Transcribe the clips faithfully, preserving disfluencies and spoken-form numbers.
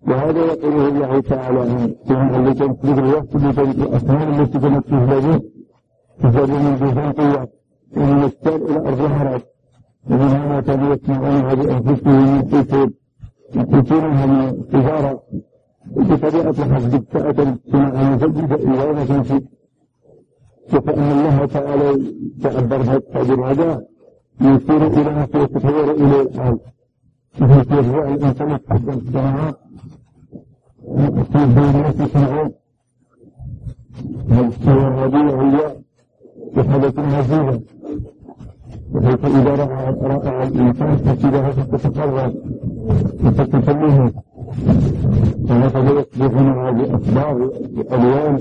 وهذا يقوله الله تعالى عنه التي تنفذ الوقت الأصنام التي كانت تهدد تهدد من جهة قوة ومن السار إلى أرض الحرب ومن هنا كانوا يسمعونها بأنفسهم ينفسون ينفسونها من التجارة بطبيعة الحق تأتى صناعة مجددة إلى ما تنفذ فإن الله تعالى تعبر بهذا هذا يصير إلى ما يتطور إلى الحال في يرجع الإنسان يتحدث الصناعات في البيانات يسمعون والصور الربيع هي بحدث مزيدة وحيث إذا رأى الإنسان فكذا تتقرر وتتسلمه فهذا يصبحون بأخبار بألوان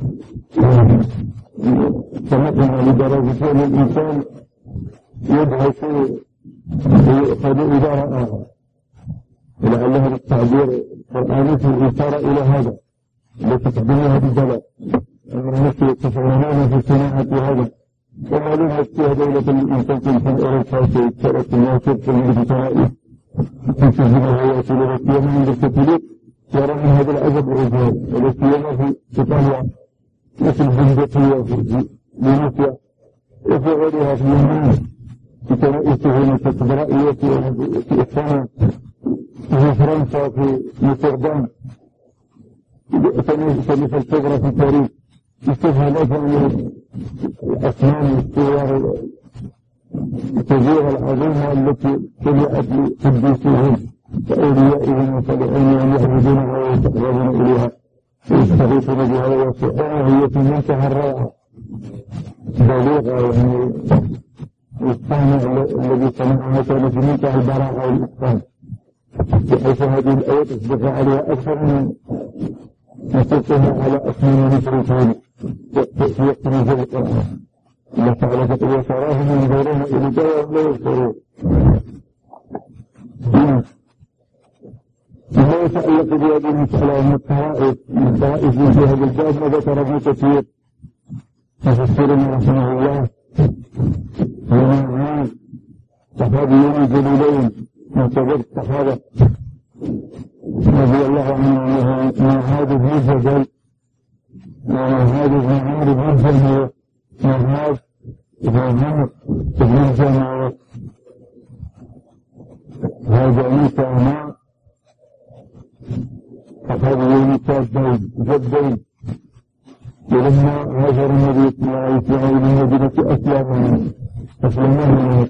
سمعنا لدرجة أن الإنسان يدهش ويؤخذ إذا رآها ولعلها التعبير القرآني في الإشارة إلى هذا التي تقدمها بالدلاء أن الناس يتفاعلون في صناعة هذا وما لها فيها دولة الإنسان في أوروبا في الشرق الناصر في الإنجلترائي في سجنها ويأتي لغسيما من الكتوليك يرى من هذا العجب الرجال ولسيما في إيطاليا مثل البندقية في ليبيا وفي غيرها في اليمن في كنائسهم الكاتدرائية في إسبانيا في فرنسا في نوتردام كنيسة الكبرى في باريس استفهادات عن الأصنام والصور الكبيرة العظيمة التي تبعت لقديسهم وأوليائهم وصالحين يهودونها ويتقربون إليها ويستغيثون بها ويوصفونها هي في منتهى الروعة بليغة يعني الإسلام الذي صنعها كان في منتهى البراعة والإتقان بحيث هذه الآية تصدق عليها أكثر من نصوصها على أصنام مشركين في وقت نزول القرآن الله تعالى تقول وتراهم ينظرون إلى جواب لا يبصرون ما يتعلق بهذه المسألة من الطوائف من الطوائف في هذا الباب ما ذكر ابن كثير تفسيرنا رحمه الله ومعان صحابيين جليلين معتبر الصحابة رضي الله عنه معاذ بن جبل ومعاذ بن عمرو بن جميع معاذ بن عمرو بن جميع هذا كان صحابيين كافرين جدين ولما هاجر النبي صلى الله عليه وسلم إلى مدينة أسلم أسلمه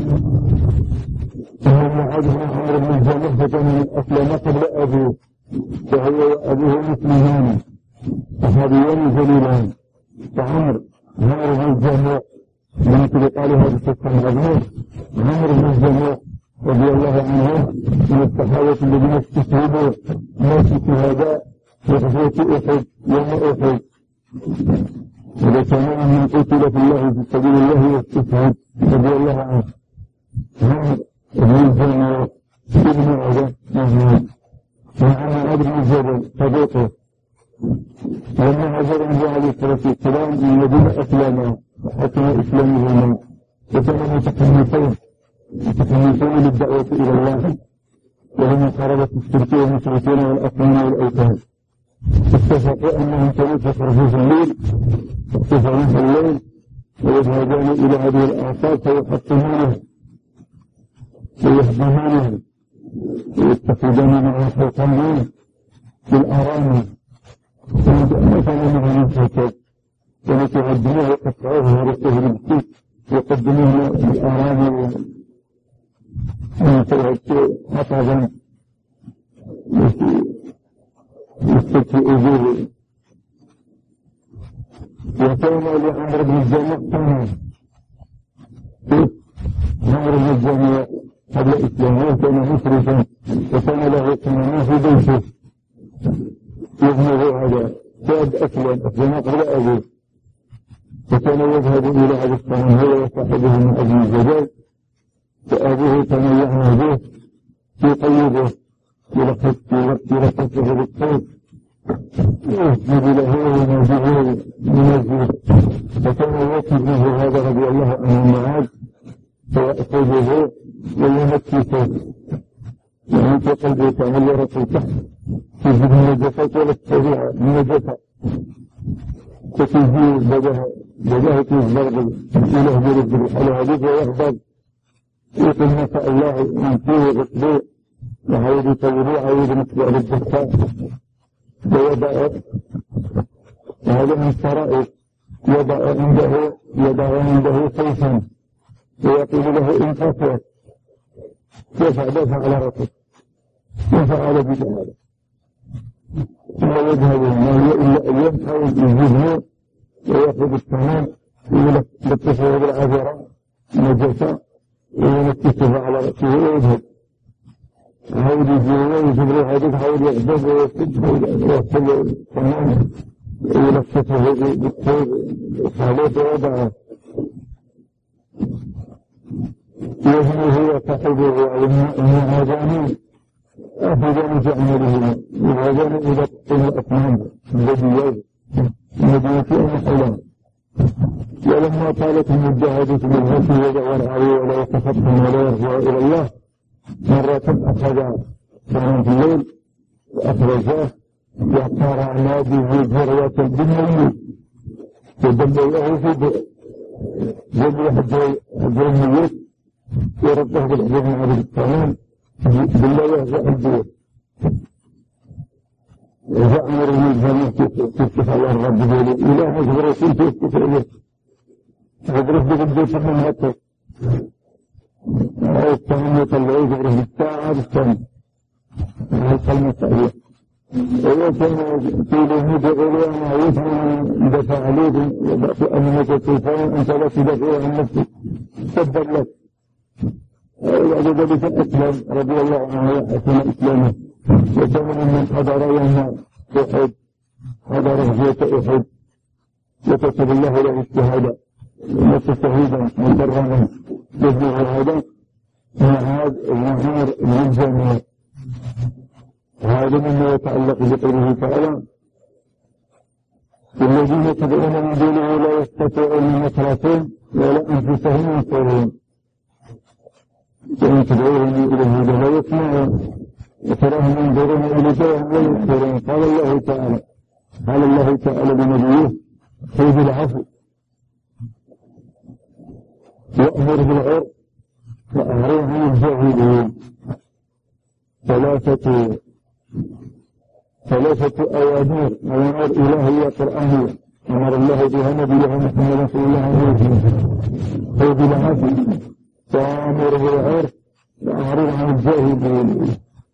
ثم معاذ بن عمرو بن جميع فكان من أسلم قبل أبوه وهو وأبوه مسلمان صحابيين جليلان فعمر عمرو بن جميع من قال هذا القصة العظيم عمرو بن جميع رضي الله عنه من الصحابة الذين استشهدوا مات شهداء في غزوة أحد يوم أحد إذا كان من قتل في الله في سبيل الله واستشهد رضي الله عنه عمرو بن جميع ابن عبد محمود وعن عبد بن جبل صديقه لما هاجر النبي عليه الصلاة والسلام من مدينة أسلم وحكم إسلامهما وكانوا متحمسين متحمسين للدعوة إلى الله وهم محاربة الشركية والمشركين والأصنام والأوثان اتفقوا أنهم كانوا يخرجون في الليل يخرجون في الليل ويذهبون إلى هذه الآفاق فيحطمونها ويهدمونها ويتخذون منها حيطانين بالأرامل وما كان منها من حكاية كانوا يعدموها ويقطعوها ورسوه بالكيس ويقدموها بالأرامل ويتوهد حطبا يستكي أجوره وكان لعمر بن الجميع قوما عمر بن الجميع قبل إسلامه كان مشركا وكان له قوما في بيته يبنغ هذا شاب أسلم أسلم قبل أبيه وكان يذهب إلى هذا الصنم هو وصاحبه من أجل الجبال فأبوه كان يعمل به يقيده يلقفه بالطيب يسجد له وينزله ينزله فكان يأتي به هذا رضي الله عنه معاذ فيأخذه ويمكسه يعني في قلبه كان يرى في تحت تجد من النجاسة ولا تستطيع من النجاسة تتجي بدأه تزبرد إله برد على هذه ويغضب يقول ما شاء الله من فيه غسله وعيد يطوره عيد نتبع للدكتور ويضع وهذا من الشرائط يضع عنده يضع عنده سيفا ويقول له انتصر كيف دافع على رأسك كيف على بجهاله لا يذهب ما إلا أن يبحث يجيبه ويأخذ التمام يلتفه بالعذراء نجسة وينكسه على رأسه ويذهب حاول يجيبه ويجيب له حديث حاول يغضب ويصده ويصل التمام ويلتفه بالطيب وصالته ويضعه يهني هو صاحبه وهذان أفضل جعمله وهذان إذا قتل الأطنان الذي الذي يكون حولا ولما طالت المجاهدة بالغسل يدور عليه ولا يتفطن ولا يرجع إلى الله مرة أخذ كان في الليل وأخرجاه واختار عناده جروة بالميت ودبيه في جبل حجر الميت ورده بالحجر من عبد الطمان بالله يهزأ الدور وزعمر من الجنة تفتح الله الرب بيلي إله مجبر رسول تفتح إليه جبره بقديس من هاتف الطمان يطلعه جبره بالساعة بالسنة هذه الكلمة التألية ويكون في لهود غلوان ويثمن دفع عليه وضعت أمنك الطيفان أنت لا تدفع عن نفسك تبدل لك وعلى ذلك أسلم رضي الله عنه وحسن إسلامه وكان من حضر يوم أحد حضر غزوة أحد وكتب الله له الشهادة ومتشهيدا مكرما يبلغ هذا معاذ النهار من جميع هذا مما يتعلق بقوله تعالى الذين تدعون من دونه لا يستطيعون نصرتهم ولا أنفسهم ينصرون وإن تدعوهم إلى الهدى لا يسمعون وتراهم ينظرون إليك وهم لا يبصرون قال الله تعالى قال الله تعالى لنبيه خذ العفو وأمر بالعرف وأعرض عن الجاهلين ثلاثة ثلاثة أوامر أوامر إلهية قرآنية أمر الله بها نبيه محمد صلى الله عليه وسلم خذ العفو وأمر بالعرف وأعرض عن الجاهلين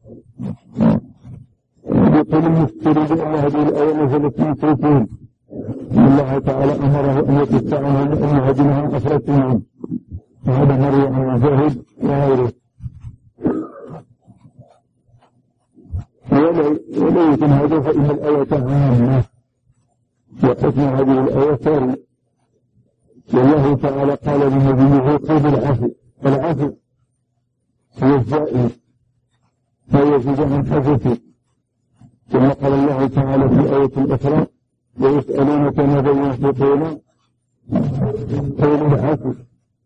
يقول المفتري بأن هذه الآية نزلت في سورتين الله تعالى أمره أن يتسعنهم أن هدنهم أسرتهم وهذا مريم عن الجاهد وغيره ولا يتم هذا فإن الآية عامة وحكم هذه الآية ساري والله تعالى قال لنبيه خذ العفو العفو هو الزائد لا يزيد عن حدثه ثم قال الله تعالى في آية الأخرى ويسألونك ماذا ينفقون قول العفو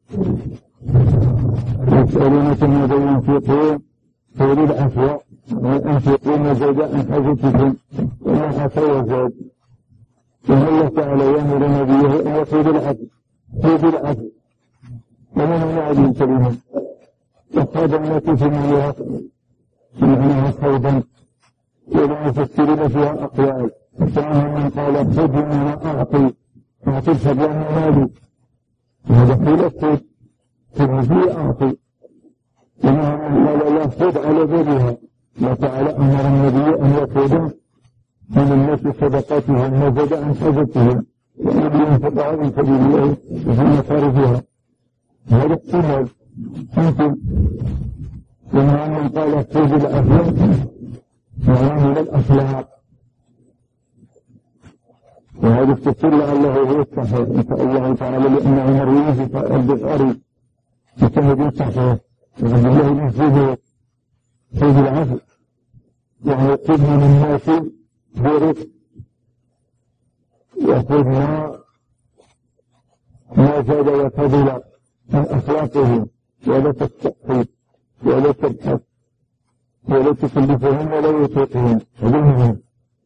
ويسألونك ماذا ينفقون قول العفو وينفقون ما زاد عن حاجتكم وما حصى وزاد ثم الله تعالى يأمر نبيه أن يقول العفو خذ العفو ومن هنا هذه الكلمة وقاد الناس في معناها معناها خوضا ولا يفسرون فيها أقوال فمنهم من قال خذ مما أعطي أعطي فبيان مالي وهذا قيل خذ فبيان أعطي ومنهم من قال لا خذ على ذلها وتعالى أمر النبي أن يأخذ من الناس صدقاتهم ما زاد عن حاجتهم وأن ينفقها من سبيل الله في مصارفها هذا احتمال ممكن ومنهم من قال خذ العفو معناه من الأخلاق وهذا التفسير لعله هو الصحيح إن شاء الله تعالى لأن عمر يوسف البخاري بسند صحيح وعبد الله بن زبير خذ العفو يعني خذ من الناس برفق وخذ ما ما زاد وفضل عن أخلاقهم ولا تستحقي ولا تبحث ولا تكلفهم ولا يطيقهم هذا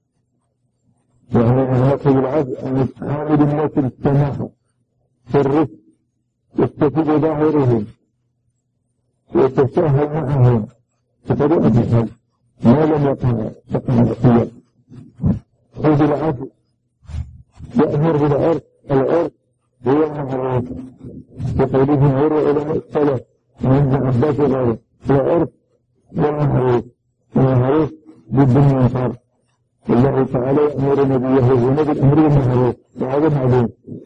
يعني ناخذ العدل أن حامل الناس السماحة في الرفق يستفيد ظاهرهم ويتساهل معهم بطريقة الحج ما لم يقع شقا الخيار. خذ العدل يأمر بالعرف، العرف هو المعروف وقولهم عروة علماء السلف من ابن عباس وغيره العرف هو المعروف والمعروف ضد المنكر. الله تعالى يأمر نبيه هنا بالأمر بالمعروف وهذا معلوم.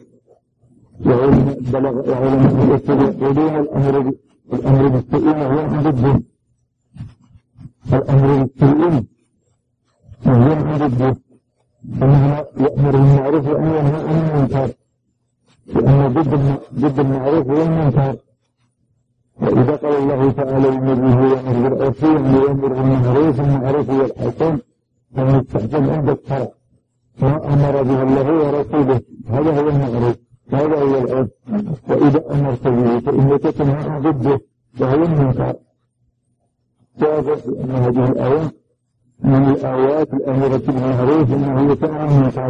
وعلماء الأصول يقولون الأمر الأمر بالسوء هو ضده، الأمر بالسوء هو ضده، فمعنى يأمر بالمعروف وأن ينهى عن المنكر، لأن ضد ضد المعروف هو المنكر. وإذا قال الله تعالى لنبيه يأمر بالعرف يأمر بالمعروف المعروف هو الحسن فمستحسن عند الشرع ما أمر به الله ورسوله هذا هو المعروف هذا هو العرف. وإذا أمرت به فإنك تنهى عن ضده وهو المنكر. واضح أن هذه الآيات من الآيات الأمرة بالمعروف أنه يتنهى عن المنكر.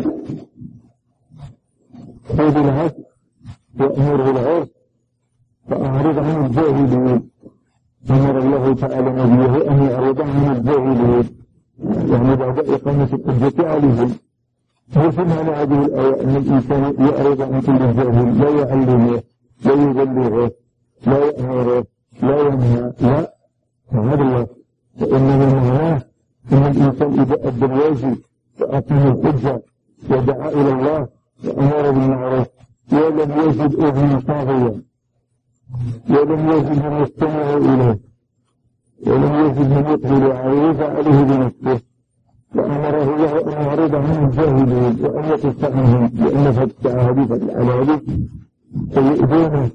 خذ العدل وأمر بالعرف فأعرض عن الجاهلين. أمر الله تعالى نبيه أن يعرض عن الجاهلين يعني بعد إقامة الحجة عليهم. وفي معنى هذه الآية أن الإنسان يعرض عن كل الجاهل لا يعلمه لا يبلغه لا يأمره لا ينهى لا هذا الله. وإنما معناه أن الإنسان إذا أدى الواجب وأقام الحجة ودعا إلى الله وأمر بالمعروف ولم يجد أذنا طاغيا ولم يجد من يستمع إليه ولم يجد من يقبل عليه عليه بنفسه وأمره الله أن يعرض عن الجاهلين وأن يقف عنهم لأن فتح هذه على هذه فيؤذونه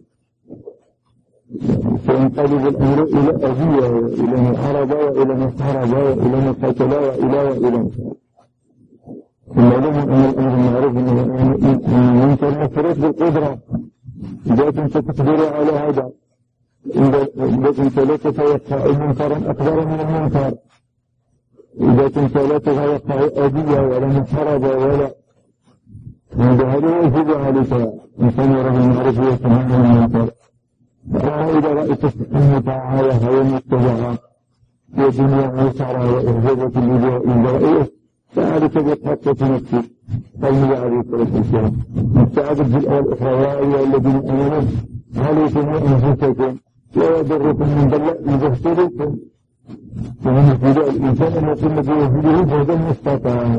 فينقلب الأمر إلى أذية وإلى محاربة وإلى محاربة وإلى مقاتلة وإلى وإلى المعلوم أن الأمر المعروف أن المنكر مفروض بالقدرة. إذا كنت تقدر على هذا إذا كنت لا تتوقع منكرا أكبر من المنكر إذا كنت لا تتوقع أذية ولا محاربة ولا هذا يجب عليك أن تأمر بالمعروف وتنهى عن المنكر. أما إذا رأيت المطاعة وهي المتبعة ودنيا عسرة وإعجابة لرأيه فعليك بحقة نفسك قومي عليك والإسلام مستعدد في الآية الأخرى يا أيها الذين آمنوا عليكم أنفسكم لا يضركم من ضل إذا اهتديتم. ومن ابتداء الإنسان أن يقوم بوجوده فهذا المستطاع.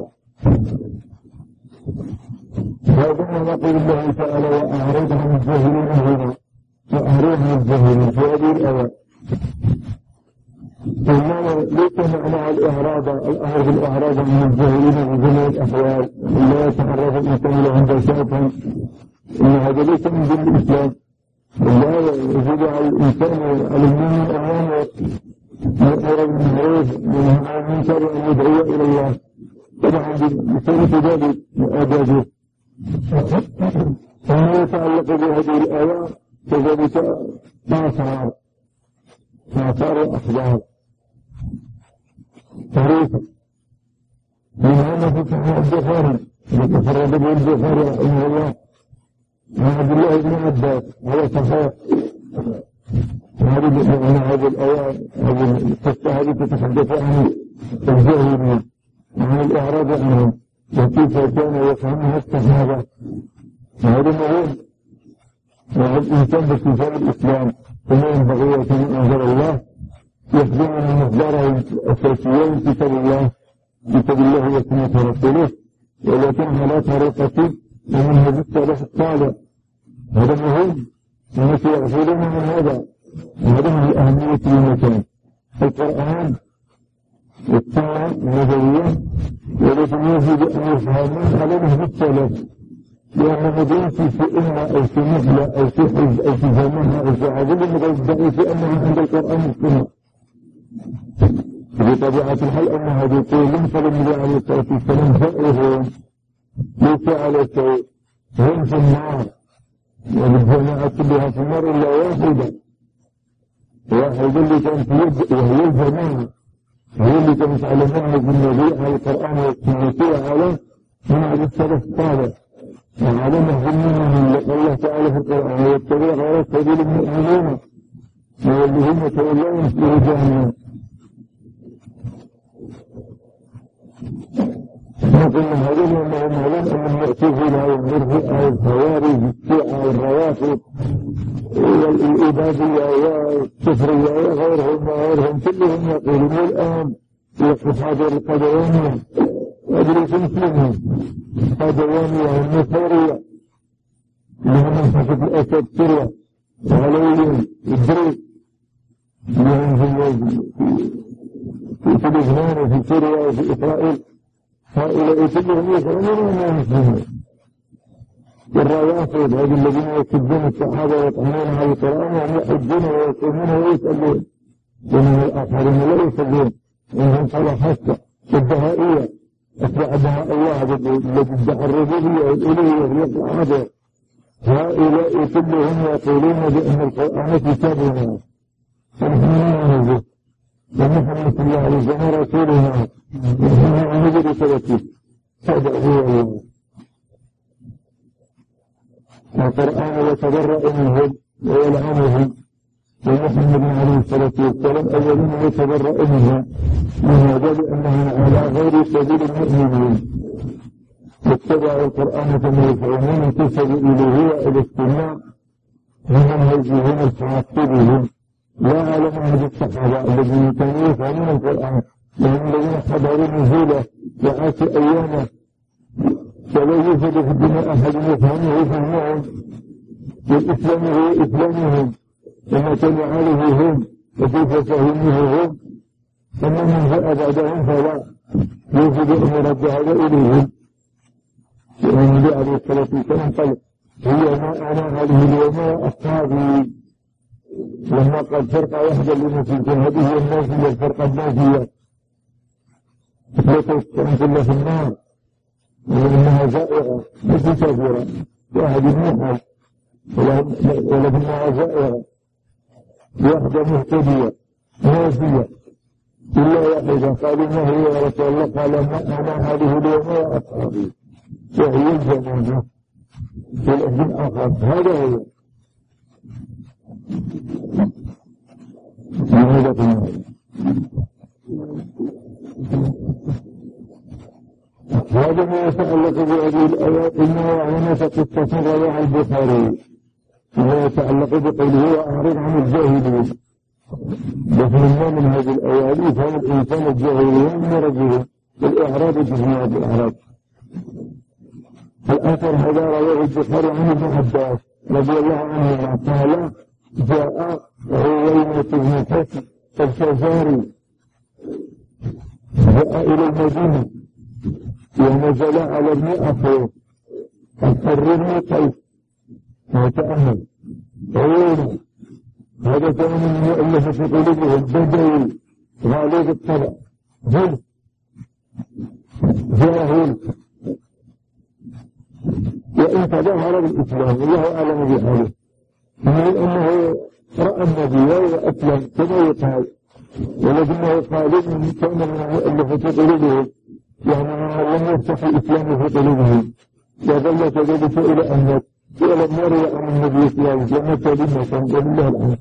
هذا ما نقول الله تعالى وأعرض عن الجاهلين هنا وأعرض عن الجاهلين في هذه الآية. فالمعنى ليس معنى الإعراض الأمر بالإعراض عن الجاهلين في جميع الأحوال لا يتعرض الإنسان لهم بشرطا إن هذا ليس من دين الإسلام. لا يجب على الإنسان على المؤمن أمامه يأمر بالمعروف وينهى عن المنكر وأن يدعو إلى الله طبعا بسبب ذلك وآدابه. فما يتعلق بهذه الآيات كذلك ما صار ما صار أخبار طريقة من هذا في صحيح البخاري يتفرد به البخاري رحمه الله عن عبد الله بن عباس هو صحيح. هذه هذه الآيات هذه القصة هذه تتحدث عن الجاهلين وعن الإعراض عنهم وكيف كان يفهمها الصحابة. هذا مهم وهذا الإنسان باستفهام الإسلام كما ينبغي وكما أنزل الله يخدم من مصدره الأساسيين كتاب الله كتاب الله وسنة رسوله ولكن على طريقة ومنهج السلف الصالح. هذا مهم ونحن يغفلون من هذا وهذا من أهمية المكان. القرآن والسنة النبوية ولكن يجب أن يفهمون على نهج السلف لأن مدين في سئلها أو في مهلة أو في حج أو في زمنها أو في عظيم مغزئة في أنها عند القرآن والسنة. بطبيعة الحال أن هذه القول فالنبي عليه الصلاة والسلام فائهم ليس على شيء هم في النار والجماعة كلها في النار إلا واحدة واحدة اللي كانت يد وهي الجماعة هو اللي كانت على منهج النبي على القرآن والسنة على منهج السلف الصالح وعلى نهج المؤمنين. الله تعالى في القرآن ويتبع غير سبيل المؤمنين والذين تولون في جهنم. نقول هذين أنهم هذين أنهم يأتوه والمرجئة والخوارج الشيعة والروافض والإبادية والكفرية وغيرهم وغيرهم كلهم يقولون الآن يقف هذا القدوانية وأدريس مسلمين قدوانية والنصارية اللي هم منطقة الأسد سوريا وعلويين الدريس اللي هم في لبنان وفي سوريا وفي إسرائيل هؤلاء كلهم يقولون أنهم مسلمين. والروافض هذه الذين يكذبون الصحابة ويطعنون على القرآن وهم يحجون ويصومون ويصلون ومن الآخرين لا يصلون وهم صلاة خاصة البهائية أتباع بهاء الله الذي ادعى الربوبية والألوهية ويطلع هذا هؤلاء كلهم يقولون بأن القرآن كتابنا ونحن نعرفه ومحمد صلى الله عليه وسلم رسولنا ونحن نجد ثلاثين هذا هو الله. القرآن يتبرأ منهم ويلعنهم ومحمد عليه الصلاة والسلام الذين يتبرأ منهم لهذا لأنهم على غير سبيل المؤمنين واتبعوا القرآن كما يفعلون انتسبوا إليه وإلى السنة ومنهجهم الحاصلهم لا على منهج الصحابة الذين كانوا يفعلون القرآن وهم الذين حضروا نزوله وعاشوا أيامه فلا يوجد في الدنيا أحد يفهمه فهمهم والإسلام هو إسلامهم وما كان عليه هم وكيف فهمه هم أما من جاء بعدهم فلا يوجد أن رد هذا إليهم. النبي عليه الصلاة والسلام قال هي ما أنا عليه اليوم وأصحابي لما قال فرقة واحدة لنفسك هذه الناس هي الفرقة الناجية أثبتت أن كل في النار ولكنها زائرة مش كافرة واحد يموت ولكنها زائرة واحدة مهتدية نازية إلا واحدة قالوا ما هي يا رسول الله قال ما أنا هذه اليوم وأصحابي وهي الجنة والأهل الآخر هذا هو هذا هو هذا ما يتعلق بهذه الآيات إنه عنف قصة رواه البخاري وما يتعلق بقوله وأعرض عن الجاهلين. بفهمنا من هذه الآيات يفهم الإنسان الجاهلين من رجله الإعراض بجميع الإعراض. الآخر هذا رواه البخاري عن ابن عباس رضي الله عنه قال جاء عوينة بن حسن الفزاري جاء إلى المدينة ونزل على ابن أخيه الحر بن قيس وتأمل عوينة هذا كان من يؤلف في قلوبهم بدوي غالب الطبع جل جاهل وإن تظاهر بالإسلام الله أعلم بحاله من أنه رأى النبي وأسلم كما يقال ولكنه قال إن كان من يؤلف في قلوبهم يعني من لم يفتح الإسلام في قلوبهم وظل كذلك إلى أن ولم يروي عن النبي صلى الله عليه وسلم كلمة ولله الحمد.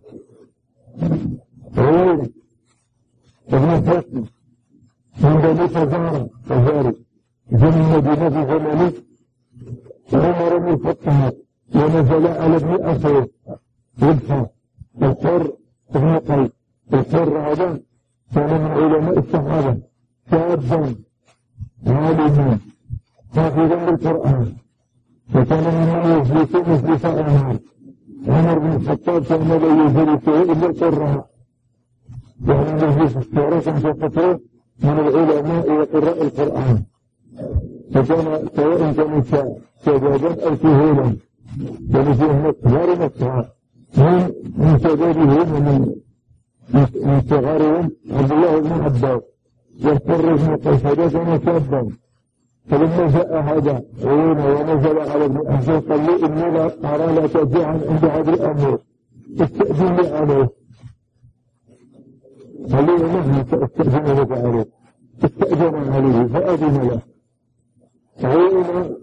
غيره ابن حسن من بني فزارة فزاري جن المدينة في زمانه عمر بن الخطاب ونزل على ابن أخيه يبحث الحر ابن قيس. الحر هذا كان من علماء الصحابة شابا عالما حافظا للقرآن وكان ممن يجلس مجلس النار. عمر بن الخطاب كان لا يجلسه إلا القراء يعني مجلس الشورى كان فترة من العلماء وقراء القرآن فكان سواء كان شبابا أو كهولا كان فيه كبار مكة من من شبابهم ومن من صغارهم عبد الله بن عباس والحر بن قيس كان شابا. فلما جاء هذا عيونه ونزل على ابن أخيه قال لي إني لا أرى لا ترجعا عند هذا الأمر استأذن لي عليه قالوا نحن سأستأذن لك عليه، استأذن عليه فأذن له، فهنا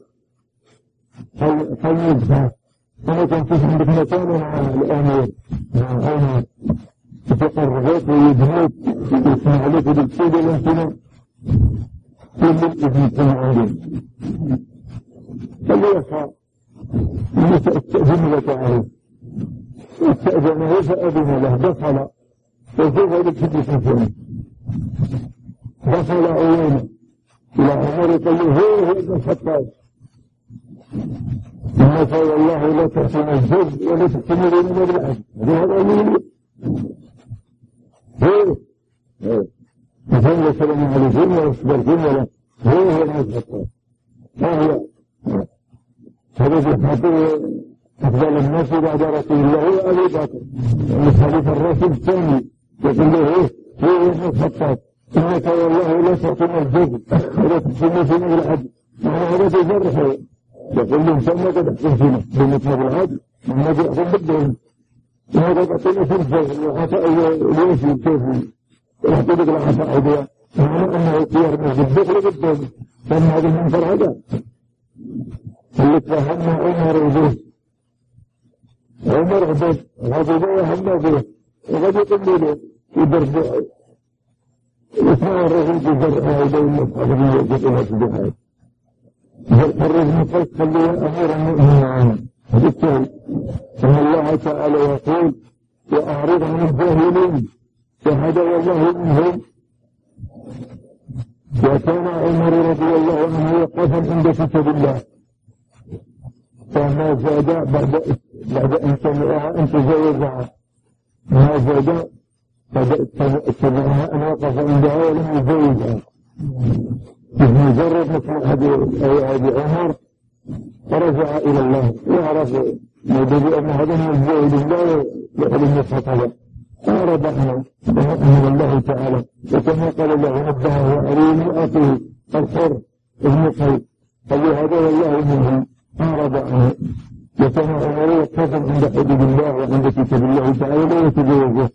فليدفع. أنا كان في عندك مكان مع الأمير مع عمر تقربت ويدهوك يسمع لك بالكيد الانتنا كل الإذن كان عندهم فليدفع أنا سأستأذن لك عليه، استأذنه فأذن له، دخل وشوف هذا الحديث فيه دخل عيونه إلى عمر قال له هو هو ابن الخطاب إنك والله لا تحسن الزوج ولا تحسن لنا بالعدل، هذا أمين هو مثلا سلام عليكم وأصبر جملة هو هو ابن الخطاب فهو هذا في حاطه أفضل الناس بعد رسول الله هو أبي بكر، يعني حديث الرسول الثاني يقول له هو هو ابن الخطاب إنك والله لا تحسن الزوج ولا تحسن لنا بالعدل، يعني هذا تجرحه يقول لهم سنة قد أحسن فينا بمثل بالعدل ما نجي أحسن بالدين وهذا قطنا في الزوج وعطاء الوشي كيفي ويحطيك العطاء عدوى معنى أنه خيار من الدخل بالدين كان هذا المنكر هذا اللي تفهمنا عمر وبه عمر عبد غضب وهمنا به وقد يقول له يدرب اسمع الرجل يدرب عيدين المصحف يقول في البحار الرجل قلت خلي أمير المؤمنين عنه بالتالي إن الله تعالى يقول وأعرض عن الجاهلين فهدى الله منهم، وكان عمر رضي الله عنه وقفا عند كتاب الله فما زاد بعد بعد أن سمعها أن تزوجها ما زاد اتبعها أن وقف عندها ولم يزوجها مجرد مثل هذه عمر فرجع إلى الله وعرف مدد أن هذا من الزوج الله لعلم الخطأ أعرض عنه من الله تعالى، وكما قال الله نبه وعليم أطيه الحر ابن قيد قال هذا والله منه أعرض عنه، وكان عمر يقف عند حدود الله وعند كتاب الله تعالى لا يتجاوزه.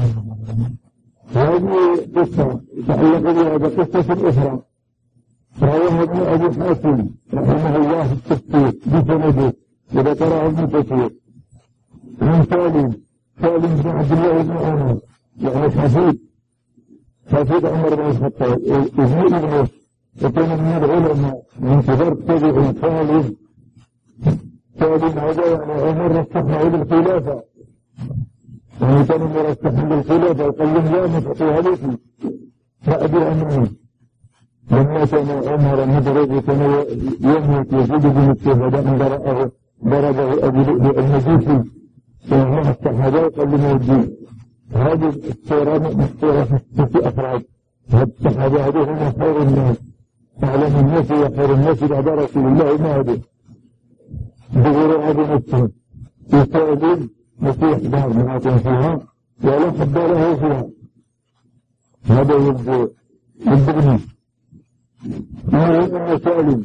هذه قصة تعلق بهذا قصة أخرى رواها ابن أبي حاتم رحمه الله في التفسير بسنده وذكره ابن كثير عن سالم سالم بن عبد الله بن عمر يعني حفيد حفيد عمر بن الخطاب ابن ابنه، وكان من العلماء من كبار التابعين سالم سالم هذا يعني عمر رشحه بالخلافة، يعني كان مرشحا بالخلافة وقال لهم لا نفعوا عليكم فأبي أمني لما كان عمر مدرج كان يموت يزيد بن الشهداء من ضرأه ضربه أبو لؤلؤ المجوسي فهو الشهداء قال له الدين هذه الصورة مذكورة في أفراد الشهداء هذه هم خير الناس أعلم الناس وخير الناس بعد رسول الله ما هذه بغير هذه نفسهم يستعدون مسيح دار مناطق فيها ولا حد له فيها هذا يبدو يبدو ما هو أنه سالم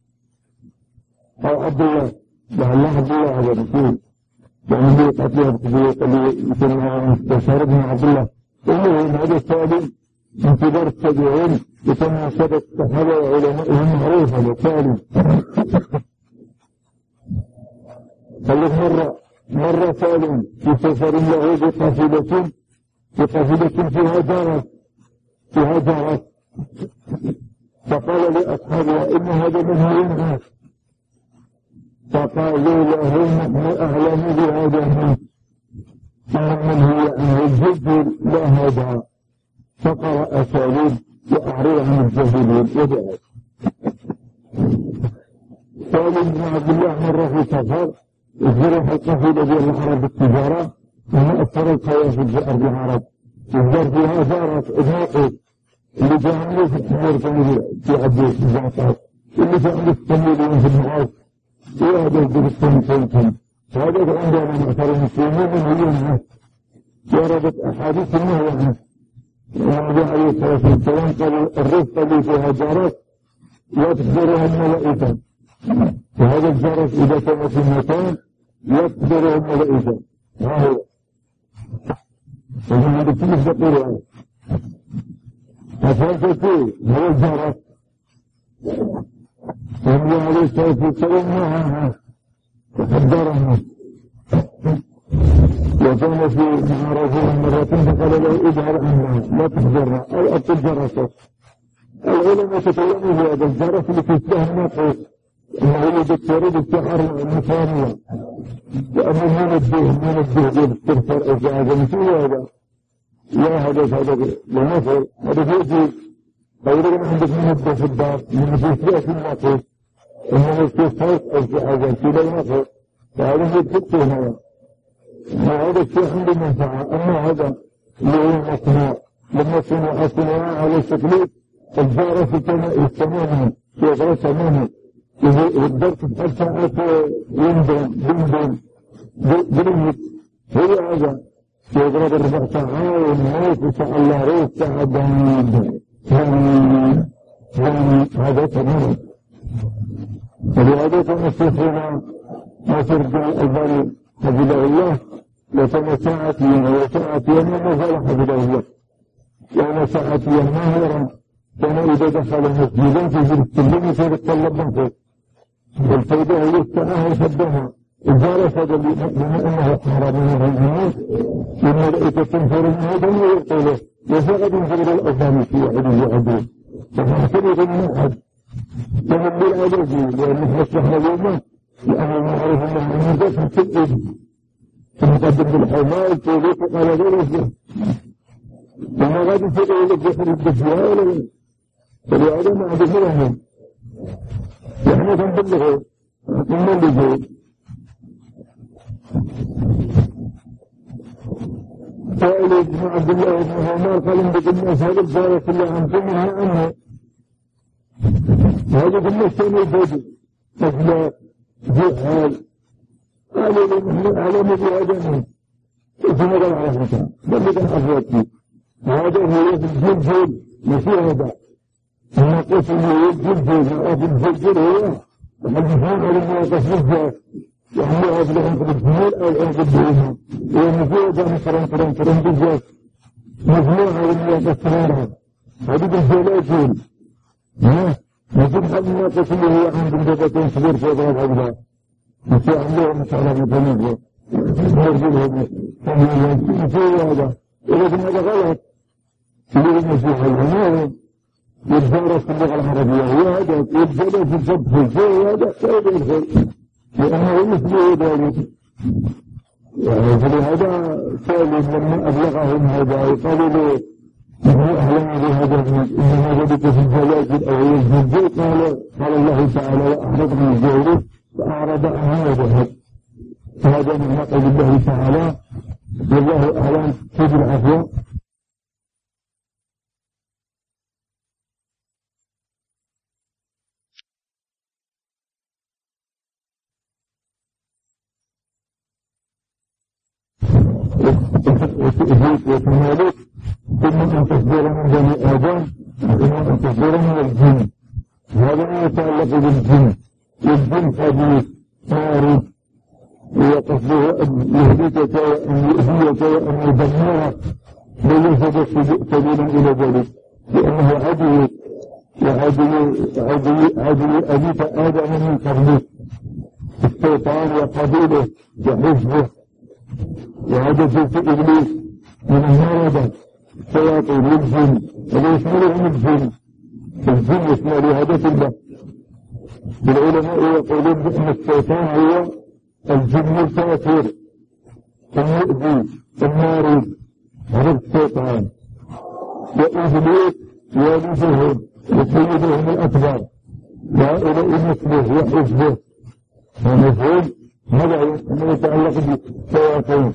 أو عبد الله لعله عبد الله هذا نقول يعني ليه قتلها بقضية اللي يسمى مستشار بن عبد الله إنه هذا سالم من كبار التابعين يسمى سبب الصحابة وعلمائهم معروف هذا سالم قال لك مرة مرة سالم في سفر له بقافلة بقافلة فيها جارة فيها جارة فقال لأصحابه إن هذا منهي عنه، فقالوا له نحن أعلم بهذا منه إن منهي عنه الجد لا هذا، فقرأ سالم وأعرض عن الجاهلين ودعا. سالم بن عبد الله مرة في سفر الزرح القافلة ديال العرب بالتجارة وما أثر الحياة في أرض العرب الزر فيها جارة إذاقه اللي جاء عنده في الحمير كان يعدي في الزعطات اللي جاء عنده في التمويلين في المعاص وهذا يجب التمثيل هذا عندنا معتر المسلمين من اليوم وردت أحاديث النهي عنه النبي عليه الصلاة والسلام قال الرزق اللي فيها جارات لا تقدرها الملائكة، وهذا الجرس إذا كان في المكان يقدره الملائكة. ها هو ومن هذا كله ذكره الثالثة هو الجرس والنبي عليه الصلاة والسلام نهاها وحذرها وكان في مع رجل مرة فقال له اجعل عنها لا تحذرها أو أبطل جرسه. العلماء تكلموا في هذا الجرس اللي تشبه الناقوس انه يذكر بالسحر المثانية لأنه من الديه من الديه يذكر إجازة في هذا لا هذا هذا لنفر هذا فيه أولا عندك من الديه في الدار من الديه في الناقوس إنه يذكر صوت أو في حاجة في لا نفر فهذا يذكر هنا وهذا الشيء عنده منفعة. أما هذا اللي هو مصنوع لما صنع الصناعة على التكليف الجارة في الثمانية في غير ثمانية والدرس بحال ساعات يندم يندم بريد هو هذا يضرب الربع ساعة والناس إن شاء الله روح ساعة داند هذا تمام. ولهذا كان الشيخنا ناصر الدين الألباني حفظه الله لكن ساعة يوم وساعة يوم ما زال حفظه الله لأن ساعة يوم ماهرة كان إذا دخل المسجدين في جلد السلم يصير يتطلب من فوق والفائدة هي السماء وشدها الجارة هذا بما أنه حرام من الجنود والملائكة تنفر من هذا ويقوله وفقد ينفر الأفضل في عدو وعدو فحسنه من أحد فمن بالعدد لأنه أصبحنا اليوم لأن المعروف أنه من المدرسة تبعد فمقدم بالحمال توليك قال ذلك وما غادي تقول لك يخرج الدفاع ولا لا فلهذا ما عندك لهم احنا كنبلغوا كنا اللي جاي سائل ابن عبد الله بن عمر قال ان الناس هذا الجارة اللي عندهم منها عنها هذا الناس كانوا يفادوا أخلاق جهال قالوا لي نحن أعلم بهذا ثم قال على فتاة بل كان أفواتي وهذا هو الجلجل ماشي هذا الناقص اللي هو الجلجل الجلجل هو الجلجل على الناقص بالذات يعني هذا لهم في الجمال أو الأرض الدولة ومجموعة جامعة قرن قرن قرن بالذات مجموعة على الناقص صغيرة هذه بالجلاجل ها نجد هذا الناقص اللي هو عند الجبتين صغير في هذا الأولاد ماشي عندهم مثلا مثلا نرجل هذا فهي هذا ولكن هذا غلط اللي المسيح العمارة والجارة في اللغة العربية وهذا والجارة في الجب في الجو هذا سيد الخير لأنه مثله ذلك يعني فلهذا سألوا لما أبلغهم هذا وقالوا له نحن أعلم بهذا إنما ذلك في الجلاجل أو الجلجل قال قال الله تعالى وأعرض من الجهل فأعرض عن هذا هذا من قول الله تعالى والله أعلم خذ العفو وتؤذيك وتمالك ثم أن تصدر من بني آدم ثم أن تصدر من الجن هذا ما يتعلق بالجن والجن حديث معروف وقصده يهديك وأن يؤذيك وأن يدمرك وليس سبيلا إلى ذلك لأنه عدو وعدو عدو عدو أبيك آدم من قبلك الشيطان وقبيله وحزبه وهذا جزء إبليس من المرضى شياطين الجن هذا يشملهم الجن الجن يشمل هذا كله العلماء يقولون بأن الشيطان هو الجن الكافر المؤذي المارد هذا الشيطان وإبليس والدهم وسيدهم الأكبر هؤلاء مثله وحزبه ومفهوم هذا يتعلق بالشياطين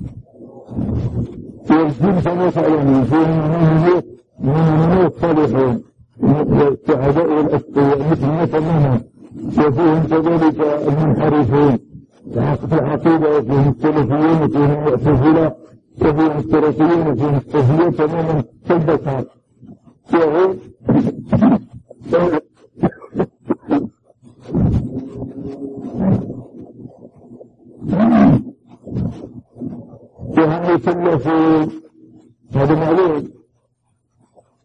والجن كما تعلمون فيهم من الصالحين الشهداء والأتقياء مثل مثلنا وفيهم كذلك المنحرفين في العقيدة وفيهم السلفيين وفيهم المعتزلة وفيهم التراثيين وفيهم الصوفية تماما كالبشر وهم وهم يثلثون هذا معلوم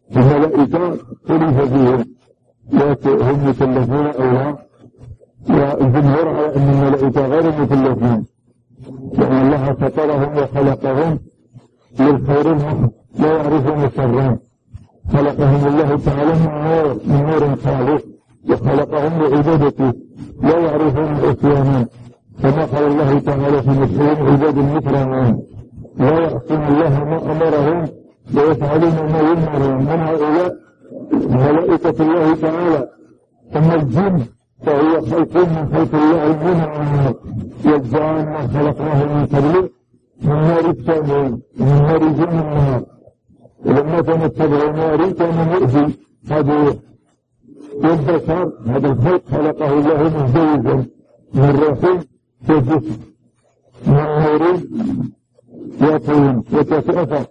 الملائكة خلف فيهم هم مكلفون أو لا، والجمهور على أن الملائكة غير مكلفين، لأن الله فطرهم وخلقهم للخير المحض لا يعرفون الشر، خلقهم الله تعالى من نور من نور خالص، وخلقهم لعبادته لا يعرفون العصيان، كما قال الله تعالى في مسلم عباد المكرمين لا يعصون الله ما أمرهم ويفعلون ما يؤمرون. من هؤلاء ملائكة الله تعالى. أما الجن فهو خلق من خلق الله من النار، والجان خلقناه من قبل من نار السموم من نار جن النار، ولما تنتبع ناري كان مؤذي هذا. والبشر هذا الخلق خلقه الله مزدوجا من روح وجسم من نور وطين وتسافر،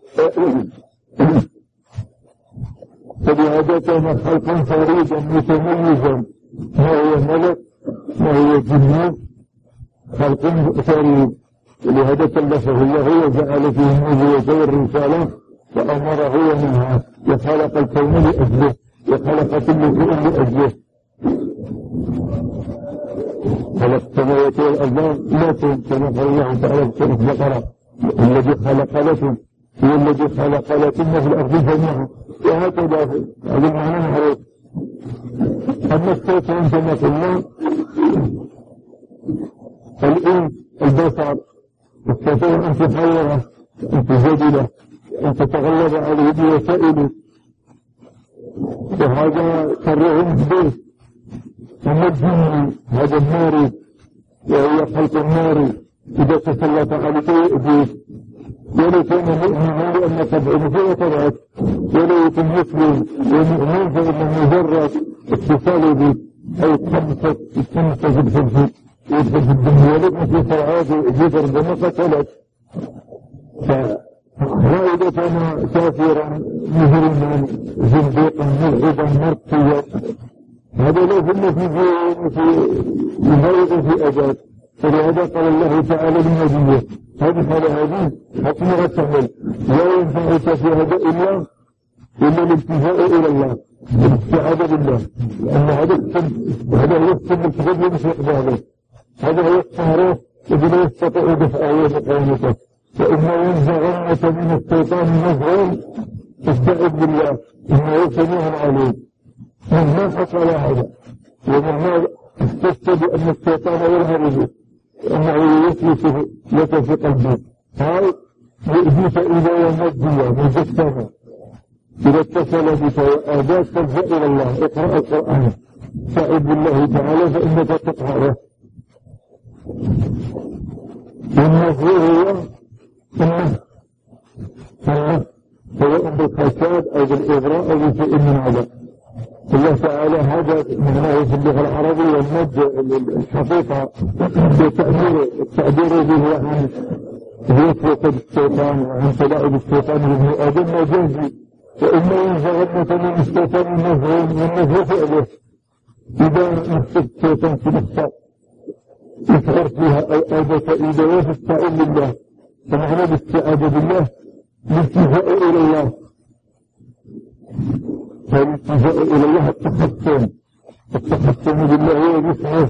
فبهذا كان خلقا فريدا متميزا، ما هو ملك ما هو جنود، خلق فريد. ولهذا كلفه الله وجعل فيه النبوة والرسالة وأمره منها، وخلق الكون لأجله وخلق كل شيء لأجله. خلق السماوات والأرض لكم كما قال الله تعالى في سورة البقرة الذي خلق لكم هو الذي خلق لكم في الأرض جميعا، وهكذا هذا المعنى معروف. أما الشيطان كما قلنا الإنس البشر الشيطان أن تحوره أن تجادله أن تتغلب عليه بوسائله، وهذا شره كبير. أما الجن هذا النار وهو خلق النار إذا تسلط عليك يؤذيك، ولا كان مؤمنا لأن طبعه فيه طبعك، ولا يكون مسلم ومؤمن فإنه مجرد اتصال بك أو تخمسك تخمسك بالفلسل ويدخل في الدنيا لك مثل فرعات ويؤذيك ربما قتلك. فإذا كان كافرا مجرما زنديقا ملعبا مرقيا هذا لا ثم في يفارق في أجاب. فلهذا قال الله تعالى لنبيه هذه على هذه حكمها التحمل لا ينفعك في هذا إلا إلا الالتجاء إلى الله الاستعاذة بالله، لأن هذا السن وهذا هو السن الكبير مش يقبله، هذا هو التعرف الذي لا يستطيع دفعه ومقاومته. فإنه ينزغنك من الشيطان نزغا استعذ بالله إنه سميع عليم. مهما حصل هذا ومهما استشهد بأن الشيطان يظهر أنه يسلس لك في قلبك قال يؤذيك إذا يمدي مجسما إذا اتصل بك وآذاك فالجأ إلى الله اقرأ القرآن استعذ بالله تعالى فإنك تقرأه. والنزغ هو النهر النهر سواء بالخشاب أو بالإغراء أو بشيء من هذا. الله تعالى هذا معناه في اللغة العربية المد الحقيقة بتعبير التعبير به عن يطلق الشيطان وعن تلاعب الشيطان بابن آدم مجازي، فإنه ينزغنك من الشيطان النزغ والنزغ فعله. إذا نفسك الشيطان في نفسك يشعر فيها أو آدك إذا وفستعين بالله، فمعنى باستعاذة بالله الالتجاء إلى الله، فالالتجاء إلى الله التحسن التحسن بالله وباسمه.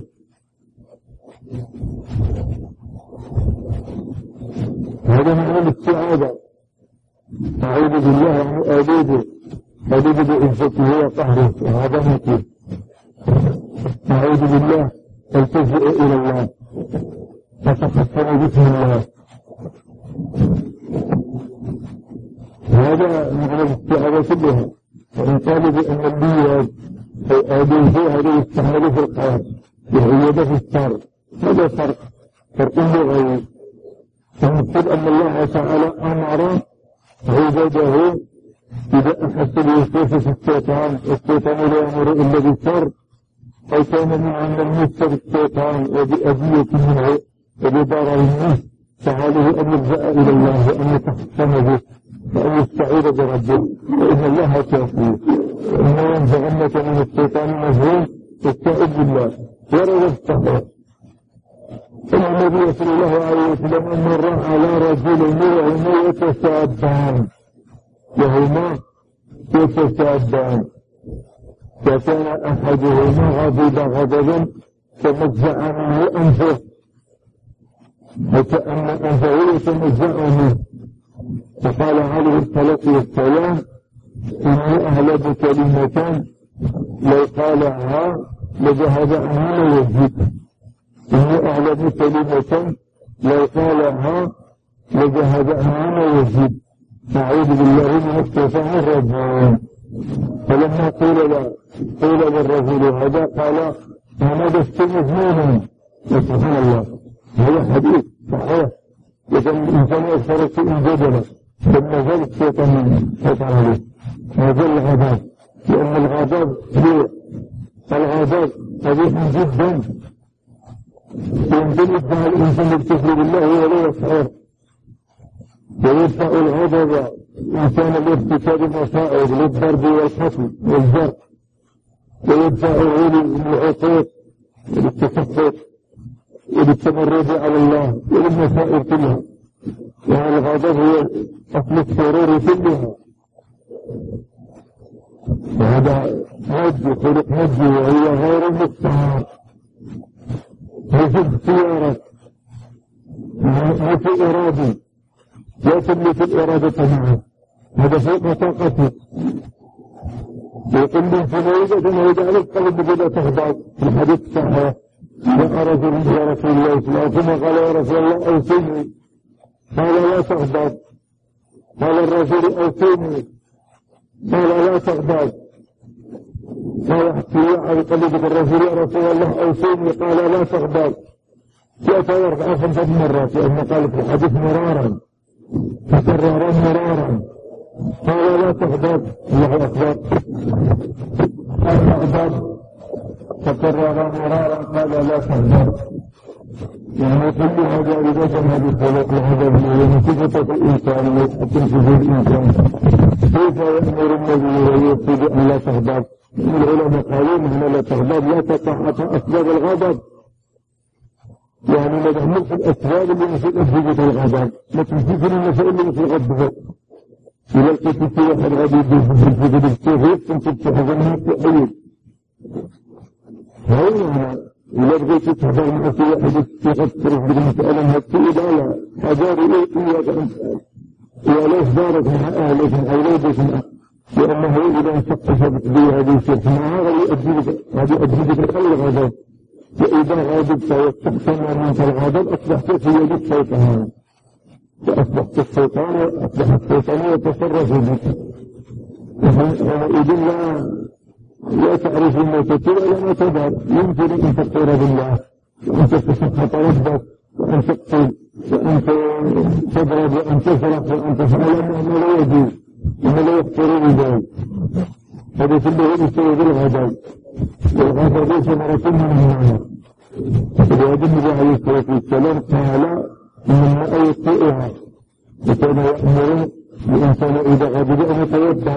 هذا معنى الاستعاذة، أعوذ بالله عن آدابه أعوذ بعزته وقهره وعظمته، أعوذ بالله التجئ إلى الله أتحسن باسم الله. هذا معنى الاستعاذة كلها. وإن قالوا بأن النية أو آدابه هذا يستعمل في القرآن وعيادة في الشر، هذا فرق فرق لغوي. فنقول أن الله تعالى أمر عباده إذا أحس بوسوسة الشيطان والشيطان لا يأمر إلا بالشر أو كان من المس بالشيطان وبأذية منه وبضرر منه، فعليه أن يلجأ إلى الله وأن يتحسن به وأن يستعيذ بربه، فإن الله كافيه. وإنه ينزغنك من الشيطان نزغ فاستعذ بالله ولا يستحضر. إن النبي صلى الله عليه وسلم مر على رجلين وهما يتسابان وهما يتشابهان، فكان أحدهما غضب غضبا فمزع منه أنفه، وكأن أنفه يتمزع منه، فقال عليه الصلاة والسلام: إني أعلم كلمة لو قالها لذهب عنه ويزيد. إني أعلم كلمة لو قالها لذهب عنه ويزيد. أعوذ بالله من الشيطان الرجيم. فلما قيل له قيل للرجل هذا قال: أنا لست مجنونا. سبحان الله، هذا حديث صحيح، لكن الإنسان أكثر شيء جدلا لما زال الشيطان يسيطر عليه، ما زال الغضب، لأن الغضب ليه؟ الغضب قبيح جدا، يمكن يدفع الإنسان بالكفر بالله ولا يشعر، ويدفع الغضب الإنسان لارتكاب المصائب للضرب والقتل والجرح، ويدفعه للعقوق وللتسخط وللتمرد على الله وللمصائب كلها. يعني الغضب هو أصل الشرور كلها، وهذا مجد خلق مجد وهو غير مختار، يجب اختيارك ما في إرادة، لا تملك الإرادة معه، هذا فوق طاقته. يقول لي فنويدة أنه يجعلك قلب بلا تغضب. في الحديث الصحيح: يا رجل يا رسول الله صلى الله عليه وسلم قال: يا رسول الله أوصيني. قال: لا تغضب. قال الرجل: أوصيني. قال: لا تغضب. قال: احكي على قلبك الرجل: يا رسول الله أوصيني. قال: لا تغضب. ثلاثة أربعة خمسة مرات، لأنه قال في الحديث مرارا تكرر مرارا. قال: لا تغضب. الله أكبر. لا تغضب. تكرر مرارا. قال: لا تغضب. يعني كل هذا إذا كان هذه الخلق وهذا هي نتيجة الإنسان ويتحكم في الإنسان. كيف يأمر النبي ويقصد أن لا تغضب؟ العلماء قالوا: أن لا تغضب لا تقع أسباب الغضب، يعني ما نعمل في الأسباب اللي مثل أسباب الغضب، ما تنسيش المسائل اللي مثل الغضب. إذا لقيت في واحد غادي يدير في الجديد التوفيق تنسب في حاجة من التأييد. هاي إذا بغيت تحضر مع في واحد يغفر في المسألة من السئلة لا حذاري إياك أن تسأل، ولا إخبارك مع أهلك مع أولادك، لأنه إذا انشقت بتبيه هذه الشيخ معها غادي يؤدي بك الغضب، وإذا غضبت واستحسن منك الغضب أصبحت في يد الشيطان، فأصبحت الشيطان أصبح الشيطان يتصرف بك، وإذ لا لا تعرف الموتة ولا ما تدار. يمكن أن تقتر بالله وأن تتسخط ربك وأن تقتل وأن تضرب وأن تسرق وأن تفعل ما لا يجوز وما لا يقتر بذلك. هذا كله يستوي بالغضب، والغضب ليس مرة من النار. ولهذا النبي عليه الصلاة والسلام قال: إن الماء يطفئها، وكان يأمر الإنسان إذا غضب أن يتوضأ.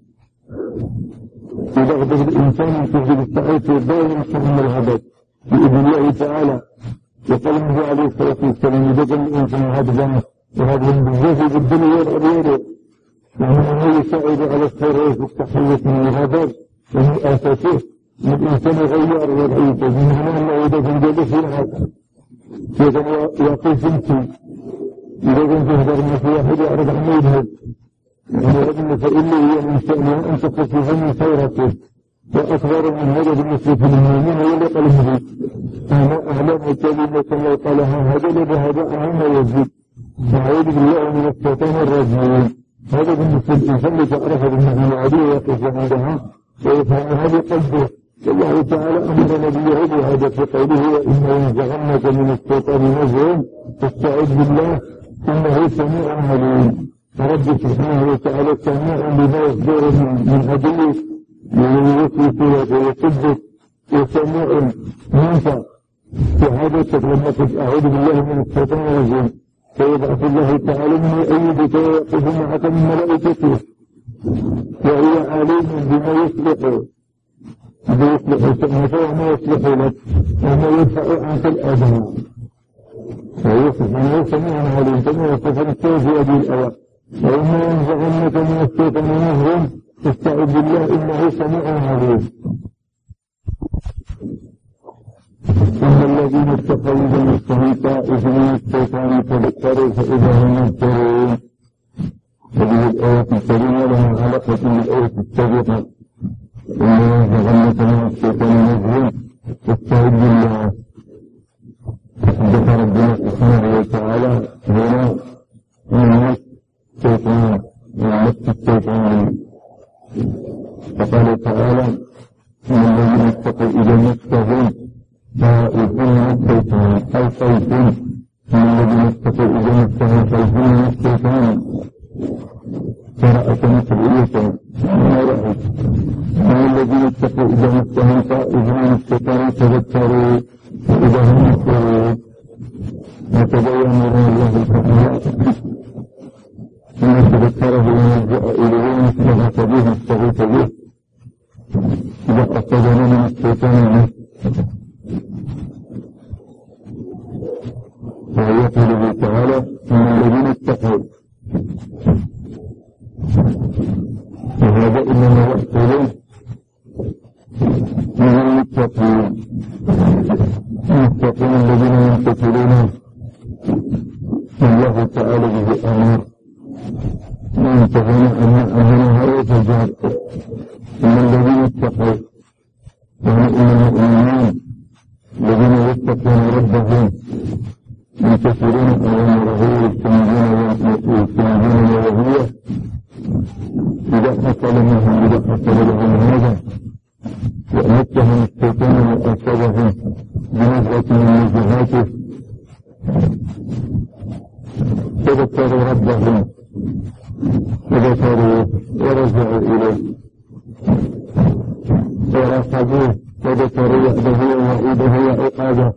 إذا غضب الإنسان تجد التعيث دائما من الغضب بإذن الله تعالى. وقال النبي عليه الصلاة والسلام: إذا كان الإنسان غضبان وهذا بالجهل بالدنيا والأبيض، وأنه يساعد على الخير والتحية من الغضب ومن آفاته، من الإنسان يغير وضعيته، بمعنى أنه إذا كان جالس يلعب إذا كان يعطي سمتي، إذا كان تهدر ما في واحد يعرض عنه يذهب. يعني هذه المسائل هي من شأنها أن تخفف من خيرته، وأكبر من هذا بالنسبة للمؤمنين هو اللي قال النبي: أنا أعلم كلمة لو قالها هذا لذهب عنه ويزيد. أعوذ بالله من الشيطان الرجيم. هذا بالنسبة للإنسان اللي تعرف بالنبي العلي ويقف عندها ويفهمها بقلبه. والله تعالى أمر نبيه بهذا في قوله: وإن ينزغنك من الشيطان نزغ فاستعذ بالله إنه سميع عليم. رب سبحانه وتعالى سميع بما يصدر من عدوك ويوسوس ويصدق، وسميع منك شهادتك لما قلت أعوذ بالله من الشيطان الرجيم، فيبعث الله تعالى من يؤيدك ويأخذ معك من ملائكته، وهو عليم بما يصلح بما يصلح شأنك وما يصلح لك وما يدفع عنك الأذى. وهو سبحانه سميع عليم كما يصف التوفي هذه الآيات: وإما ينزغنك من الشيطان نزغ استعذ بالله إنه سميع عليم. إن الذين اتخذوا من طائف من الشيطان تذكروا فإذا هم مبصرون. هذه الآية الكريمة لها علاقة بالآية السابقة إنما يتغلط من الشيطان نزغ استعذ بالله. ذكر ربنا سبحانه وتعالى هنا من نفس الشيطان من نفس الشيطان فقال تعالى إن الذين اتقوا إذا مسهم طائف من الشيطان أو طيف من الذين اتقوا إذا مسهم طيف من الشيطان فرأت مسؤولية ما رأت من الذين اتقوا إذا مسهم طائف من الشيطان تذكروا إذا هم مبصرون. وتبين من الله تعالى إن تذكره من الجاء إليه مثل به استغيث به إذا أصدنا من الشيطان عنه. ويقول تعالى إن الذين اتقوا وهذا إنما يحصل من المتقين المتقين الذين يمتثلون الله تعالى به أمر وينتهون أن أمرها وتجار. إن الذين اتقوا يعني إن المؤمنين الذين يتقون ربهم يمتثلون أوامره ويجتنبون نواهيه إذا حصل منهم إذا حصل لهم هذا وأمتهم الشيطان وأصابهم بنزغة من نزغاته تذكروا ربهم وذكروا ورجعوا إليه ورقبوه وذكروا وعده ووعيده وعقابه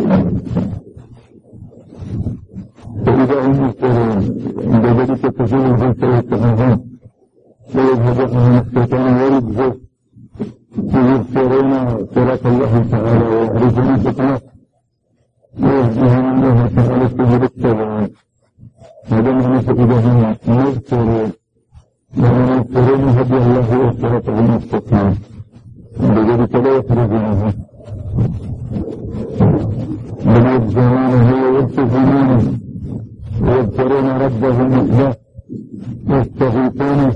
فإذا هم مبصرون عند ذلك تزول الجنس والتعاون ويذهب عنهم الشيطان ويرجع يبصرون صراط الله تعالى ويعرفون حكمه ويهديهم الله تعالى سبل السلام. هذا معنى فإذا هم مبصرون وهم مبصرون هدي الله وصراط المستقيم بذلك لا يخرج منه بل يبصرونه ويبتغونه ويذكرون ربهم له يستغيثونه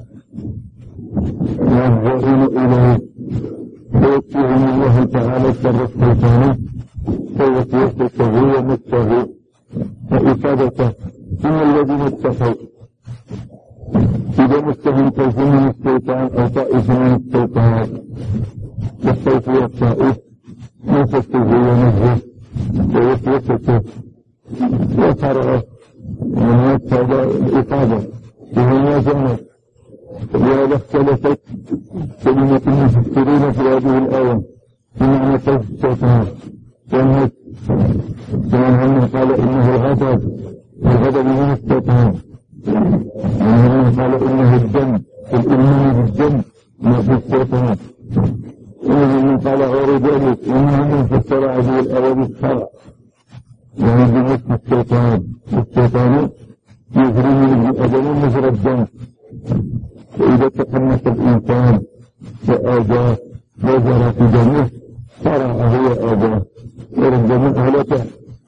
يرجعون إليه ويكفيهم الله تعالى شر الشيطان فيوسوسه ومسه وإفادته. إن الذين اتقوا إذا مسهم طيف من الشيطان أو طائف من الشيطان والطيف والطائف نفسه ونزه ووسوسته وفرعه من هذا الإفادة وهي جنة. ولهذا اختلفت كلمة المفسرين في هذه الآية بمعنى طيف الشيطان والنفس. فمنهم قال إنه الغضب الغضب من الشيطان ومنهم قال إنه الدم الإيمان بالدم ما في الشيطان ومنهم قال غير ذلك. ومنهم فسر هذه الآية بالشرع يعني بنفس الشيطان الشيطان يجري من الأدم مجرى الدم فإذا تحمس الإنسان فآجاه وجرى في دمه فرعه وآجاه وربما أهلته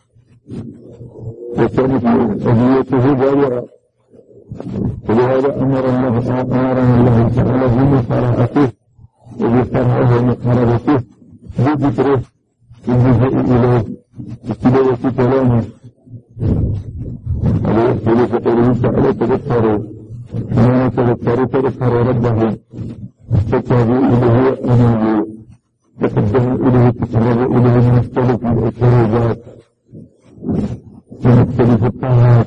وكانت أذيته بالغة. ولهذا أمر الله أمرنا الله تعالى بمصارعته وبصرعه ومقاربته بذكره باللجوء إليه بتلاوة كلامه. هذا يحصل فقوله تعالى تذكروا حينما تذكروا تذكروا ربهم فاتبعوا إليه وأنيبوا تقدموا إليه تقربوا إليه من مختلف القربات ومختلف الطاعات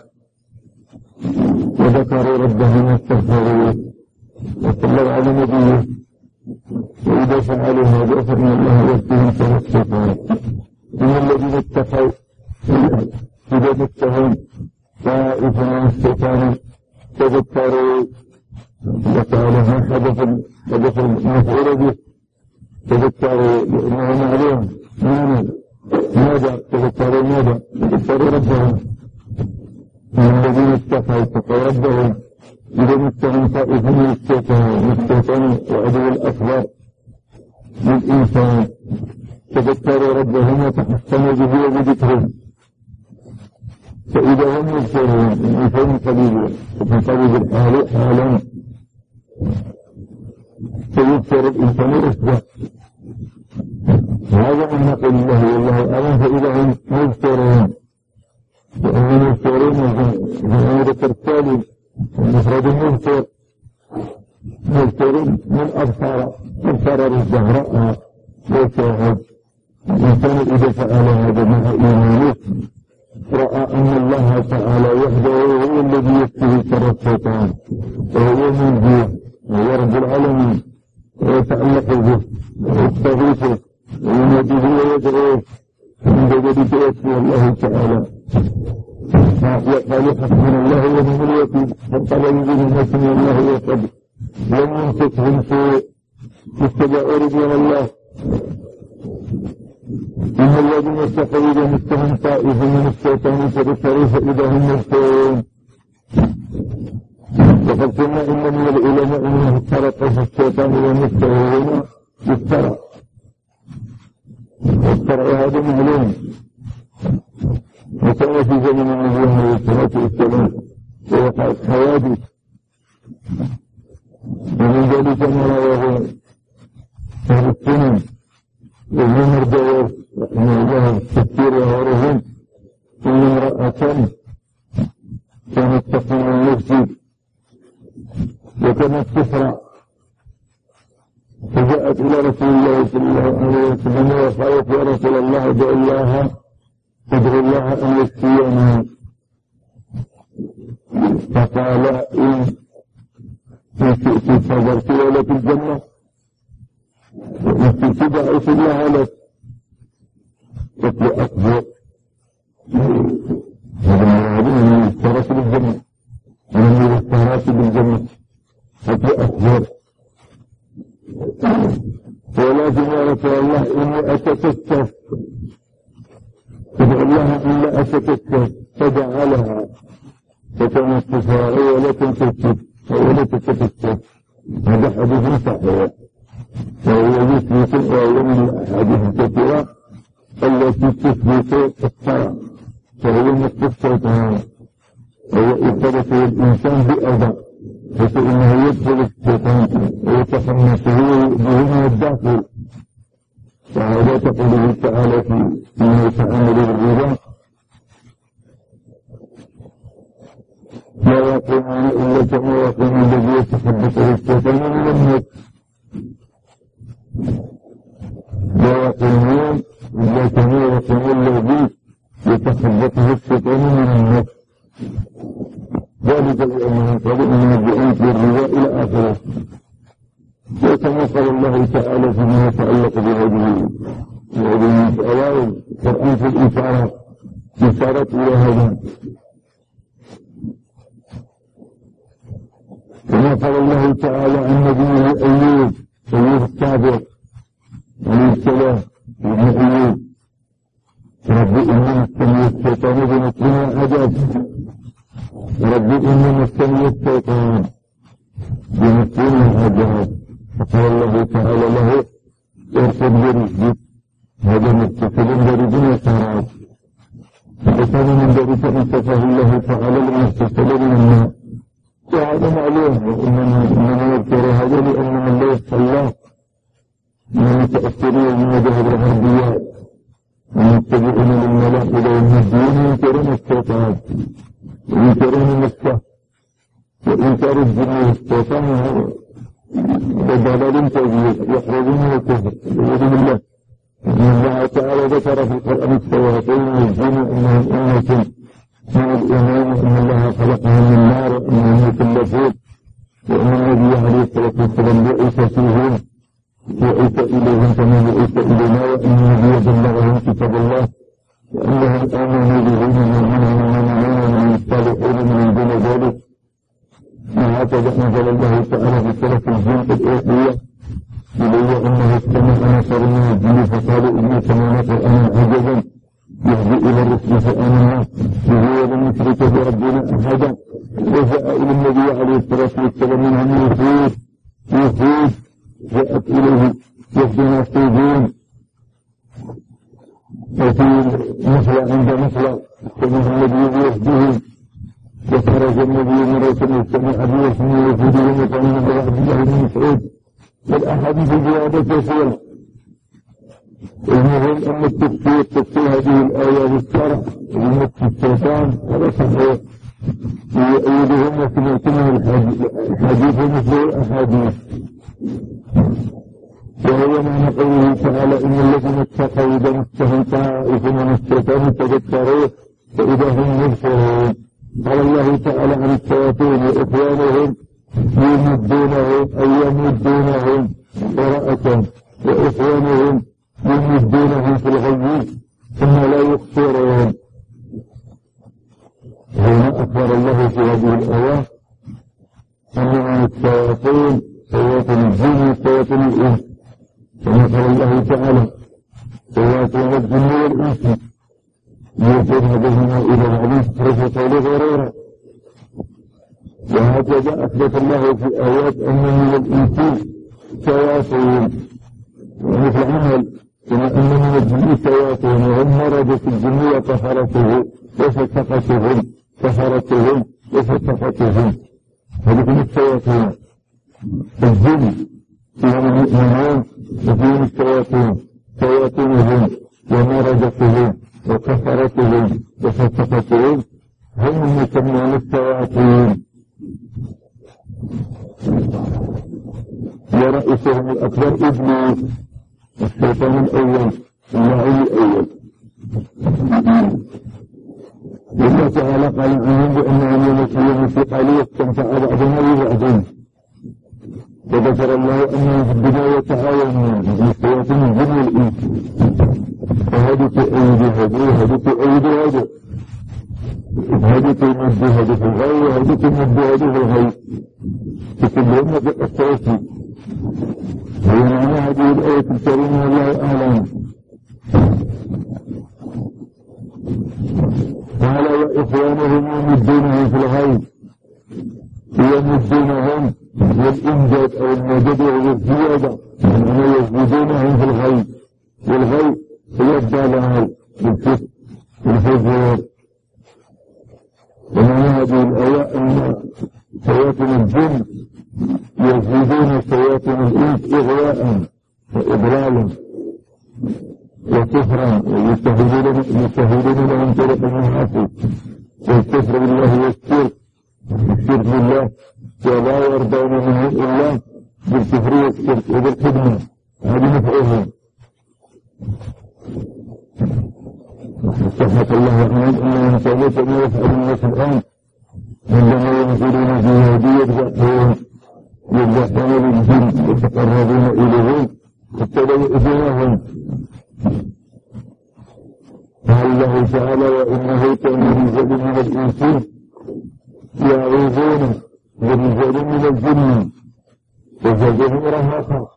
وذكروا ربهم واستغفروه وصلوا على نبيه. وإذا فعلوا هذا فإن الله يهديهم سبل الشيطان. إن الذين اتقوا إذا مسهم طائف من الشيطان تذكروا وقالوا ما حدث حدث المفعول به تذكروا لأنه معلوم ماذا تذكروا ماذا تذكروا ربهم. من الذين اتقوا اتقوا ربهم إذا مستهم طائف من الشيطان الشيطان وعدو الأكبر للإنسان تذكروا ربهم وتحسنوا به وبذكره فإذا هم يذكرون من فهم قليل ومن قليل الحال حالا فيذكر الإنسان رشدا هذا من نقل الله والله أعلم. فإذا هم يذكرون وأنهم يذكرون من ذكر التالي المفرد المذكر يذكرون من أبصار أبصار الزهراء ويشاهد الإنسان إذا فعل هذا مع إيمانه رأى أن الله تعالى وحده هو الذي يكفيه شر الشيطان وهو منجيه وهو رب العالمين ويتعلق به ويستغيثه ويناديه ويدعوه من ذلك يكفي الله تعالى قال حسبنا الله ونعم الوكيل حتى لا يجد الناس من الله وقد لم يمسكهم في التبعر من الله. إن الذين اتقوا إذا مسهم طائف من الشيطان فذكروا فإذا هم مبصرون. وقد قلنا إن من العلماء أنه افترق في الشيطان ومستهون يفترق والشرع هذا معلوم وكان في زمن النبي عليه الصلاة والسلام ووقعت حوادث ومن ذلك ما رواه أهل السنن وابن مرداوي رحمه الله تفسير وغيرهم أن امرأة كانت تقوم المسجد وكانت تسرع فجاءت إلى رسول الله صلى الله عليه وسلم وقالت يا رسول الله ادعو الله ادعو الله أن يكفيني. فقال إن شئت صبرت ولك الجنة وإن شئت دعيت الله لك. قلت أكبر هذا المراد من الاشتراك بالجنة ومن الاشتراك بالجنة. قلت أكبر ولكن يا رسول الله إني أتكسف ادعو الله أن لا أتكسف فجعلها فكانت تفاعل ولا تنكسف ولا تتكسف. هذا حديث صحيح وهو يثبت وهو من الأحاديث الكثيرة التي تثبت الصلاة فهو مستفتها وهو إثبات الإنسان بأذى حيث إنه يدخل الشيطان ويتخمسه به من الداخل. وهذا تقوله تعالى في إنه تعامل بالربا لا يقومون إلا كما يقوم الذي يتخبطه الشيطان من الموت. لا يقومون إلا كما يقوم الذي يتخبطه الشيطان من الموت. ذلك لأنهم قالوا من الجئات بالربا إلى آخره. وكما قال الله تعالى فيما يتعلق بهذه المسألة القرآن في الإشارة إشارة إلى هذا. كما قال الله تعالى عن نبيه أيوب أيوب الصابر عليه السلام ابن أيوب رب إني مسني الشيطان بنصر وعذاب. رب إني مسني الشيطان بنصر وعذاب. فقال الله تعالى له اركب برجلك هذا متصل برجل وسارات. فكان من ذلك انتفاه الله تعالى للمتصل من الماء. وهذا معلوم وإنما يذكر هذا لأن من لا يخشى الله من المتأثرين من مذاهب الغربيات ومتبعون للملاحدة والمهديين ينكرون الشيطان وينكرون نفسه وإنكار الجن والشيطان وضلال كبير يخرجون الكفر بإذن الله. إن الله تعالى ذكر في القرآن الشياطين والجن أنهم أمة من الإيمان أن الله خلقهم من نار وأنهم مكلفون وأن النبي عليه الصلاة والسلام بعث فيهم بعث إليهم كما بعث إلينا وأن النبي بلغهم كتاب الله وأنهم آمنوا به من المؤمنين ومن الصالحين من دون ذلك. وهكذا أنزل الله تعالى في سورة الجن الأخيرة إلي أنه استمع نصر من الجن فقالوا إني سمعنا قرآنا عجبا يهدي إلى الرسل فآمنا به ولم نشرك بربنا أحدا وجاء إلى النبي عليه الصلاة والسلام منهم وفود وفود جاءت إليه وفد نصيبين وفي نخلة عند نخلة سمع النبي بوفدهم وخرج النبي مرة واستمع بوفده وفدهم وقال عبد الله بن مسعود والأحاديث الجواب كثيرة. المهم أن التفسير تفسير هذه الآية بالشرع ومسك الشيطان هذا صحيح ويؤيدهم وسمعتمه الحديث مثل الأحاديث. وهو معنى قوله تعالى إن الذين اتقوا إذا مسهم طائف من الشيطان تذكروا فإذا هم مبصرون. قال الله تعالى عن الشياطين وإخوانهم يمدونهم أي يمدونهم قراءة وإخوانهم يمدونهم في الغي ثم لا يقصرون. هنا أخبر الله في هذه الآيات أن عن الشياطين شياطين الجن وشياطين الإنس كما قال الله تعالى شياطين الجن والإنس يوحون بهما إلى العليم رفق لغرورا. وهكذا أثبت الله في آيات أن من الإنس شياطين ومثل عمل كما أن من الجن شياطين وهم مرضوا في الجن وكفرته وفتقتهم كفرتهم وفتقتهم هذه الشياطين. الجن فيهم المؤمنون وفيهم الشياطين شياطينهم ومرضتهم وكفرتهم وفتقتهم هم المسمون الشياطين. ورئيسهم الأكبر إبليس الشيطان الأول اللعين الأول. الله تعالى قال عنهم بأنهم يمثلون في قليل استمتع بعضهم ببعض. وذكر الله أنهم في البداية تعاونون من الشياطين الجن والإنس فهذه تؤيد هذه وهذه تؤيد هذه هذه تمد هذه في الغي وهذه تمد هذه في الغي فكلهم بالأساسي. هي معنى هذه الآية الكريمة والله أعلم. قال وإخوانهم يمدونهم في الغي يمدونهم والإمداد أو المدد والزيادة يعني يزيدونهم في الغي والغي هي الضلال بالكفر والفجور. ومعنى هذه الآية أن شياطين الجن يزيدون شياطين الإنس إغواء وإضلالا وكفرا ويستهدون لهم طرق المعاصي والكفر بالله والشرك الشرك بالله ولا يرضون منه إلا بالكفر والشرك وبالخدمة هذه نفعهم. استغفر الله عنهم أنهم سووا كما يفعل الناس الآن عندما ينزلون في هذه يذبحون يذبحون للجن يتقربون إليهم حتى لا يؤذونهم. قال الله تعالى وإنه كان رجال من الإنس يعوذون برجال من الجن وزادهم رهقا.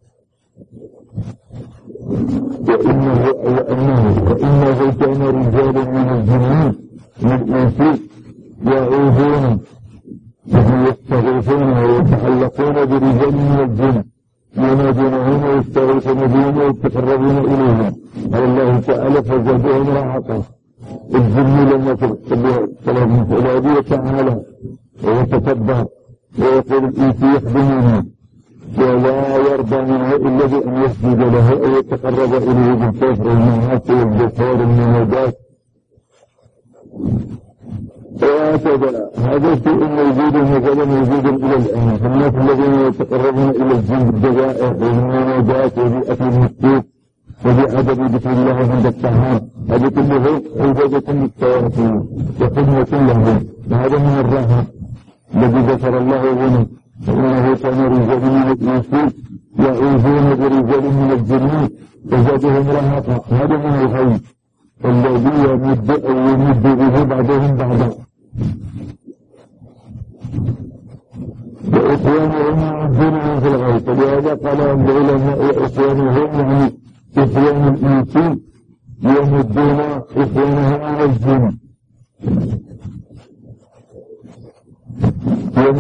وإنه وأنه وإنه كان رجال من الجن من الإنس يعوذون وهم يستغيثون ويتعلقون برجال من الجن ينادونهم ويستغيثون بهم ويتقربون إليهم. قال الله تعالى فزادهم رهقا. الجن لما طلب من فؤلاده تعالى ويتكبر ويقول الإنس يخدمونه ولا يرضى منه إلا بأن يسجد له أو يتقرب إليه بالكفر والمعاصي والجسار والمنادات. وهكذا هذا شيء موجود مثلا موجود إلى الآن. الناس الذين يتقربون إلى الجن بالدوائر والمنادات وبأكل المسجد وبعدم ذكر الله عند الطعام هذه كله عبادة للشياطين وخدمة لهم. وهذا من الرهب الذي ذكر الله هنا وإنه كان رجال من الإنس يعوذون برجال من الجن وزادهم رهقا. هذا من الغيب الذي يمد أو يمد به بعضهم بعضا. وإخوانهم يمدونهم في الغيب فلهذا قال العلماء وإخوانهم يعني إخوان الإنس يمدون إخوانهم من الجن.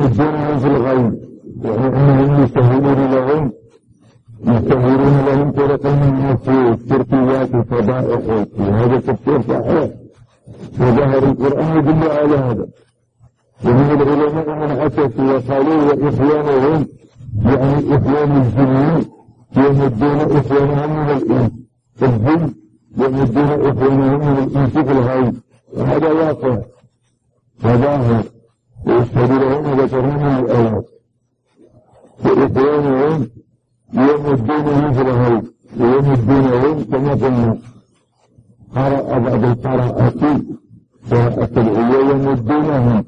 يمدونهم في الغيب، يعني أنهم يسهلون لهم يسهلون لهم طرقا من الشركيات والفضائح، وهذا تفسير صحيح وظهر القرآن يدل على هذا. ومن العلماء من عكسوا وقالوا وإخوانهم يعني إخوان الجن يمدون إخوانهم من الإنس، الجن يمدون إخوانهم من الإنس في الغيب، وهذا واقع وظاهر ويشهد لهم ذكرنا من الآيات. وإخوانهم يمدونهم في الغيب ويمدونهم كما قلنا قرأ بعد القراءة والتبعية يمدونهم،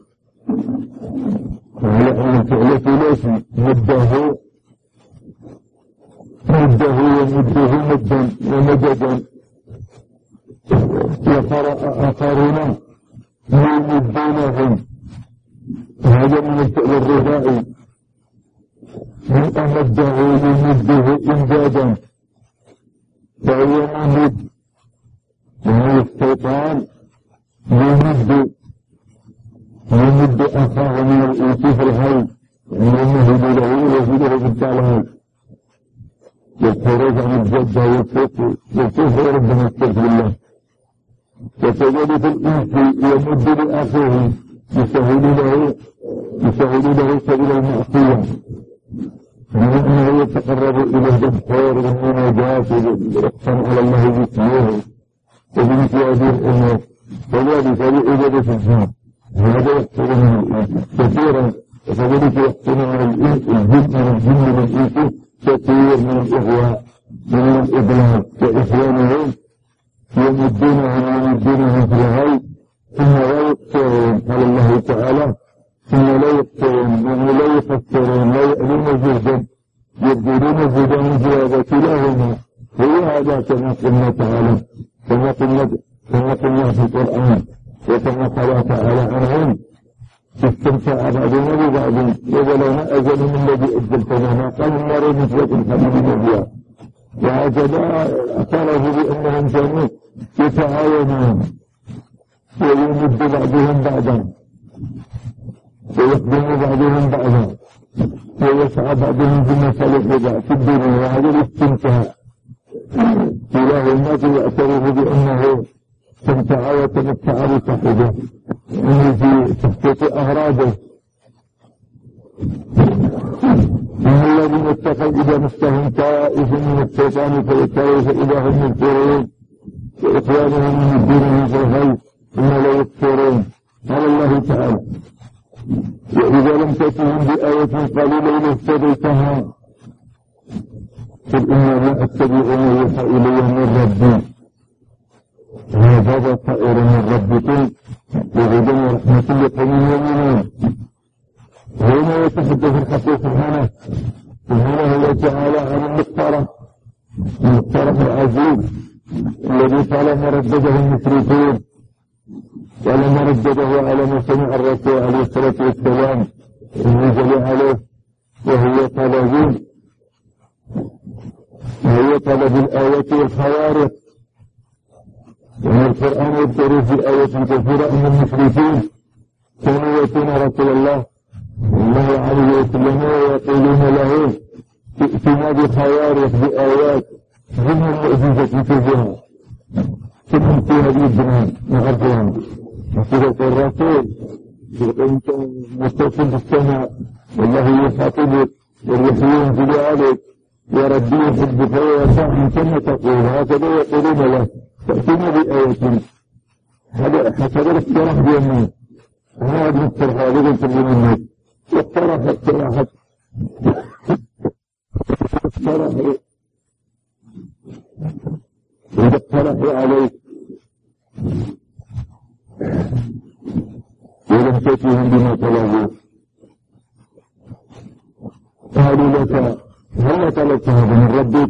وعلى أن الفعل ثلاثي مده مده يمده مدا ومددا. وقرأ آخرون يمدونهم، هذا من الفعل الرباعي، من أمده يمده إمدادا فهو ممد، وهو الشيطان يمد يمد أخاه من الإنس في الغيب، يمهد له ويزيده بالدلال والخروج عن الجدة والكفر والكفر ربنا يستغفر الله. وكذلك الإنس يمد لأخيه يسهل له يسهل له سبيل المعصية، لأنه يتقرب إليه بالخير والمناجاة والإحسان على الله باسمه وبمثل هذه الأمور، وذلك لإجابة الجن هذا يحصل من الإنس كثيرا. وكذلك يحصل من الإنس الجن من الجن والإنس كثير من الإغواء ومن الإضلال، كإخوانهم يمدونهم يمدونهم في الغيب ثم لا يقصرون قال الله تعالى ثم لا يقصرون وهم لا يقصرون لا يألون جهدا يبذلون جهدا من زيادة كلاهما. هو هذا كما قلنا تعالى كما قلنا كما قلنا في القرآن وكما قال تعالى عنهم استمتع بعضنا ببعض وبلغنا أجلهم الذي أجلت لنا قال النار مثلكم خليل فيها. وهكذا اعترفوا بأنهم كانوا يتعاونون ويمد بعضهم بعضا ويخدم بعضهم بعضا ويسعى بعضهم في مصالح بعض في الدنيا، وهذا الاستمتاع إله الناس يعترف بأنه استمتع وتمتع بصاحبه أنه في تحقيق أغراضه. إن الذين اتقوا إذا مسهم طائف من الشيطان فذكروا فإذا هم يذكرون وإخوانهم يمدونهم في الغيب ثم لا يكفرون. قال الله تعالى وإذا لم تأتهم بآية قالوا لئن اهتديتها قل إنما أتبع ما يوحى إلي من ربي هذا بصائر من ربكم وهدى ورحمة لقوم يؤمنون. هنا يتحدث الحق سبحانه سبحانه وتعالى عن المقترح المقترح العزيز الذي طالما ردده المشركون ولما ردده على ما سمع الرسول عليه الصلاة والسلام نزل عليه وهي طلب وهي طلب الآية والخوارق. ومن القرآن يذكر في آية كثيرة أن المشركين كانوا يأتون رسول الله الله عليه وسلم ويقولون له ائتنا بخوارق بآيات ضمن المعجزة كثيرة ثم في هذه الدنيا نعرفها وصلة الرسول أنت متصل بالسماء والله يخاطبك والوحي ينزل عليك وربي يحبك ويرفعك كما تقول هكذا يقولون له تأتينا بآية. هذا حسب الاقتراح بيمين هذا مصطلح هذا تبين الناس واقترح اقتراحات اقترح إذا اقترح عليك ولم تأتيهم بما طلبوا قالوا لك هل طلبت هذا من ربك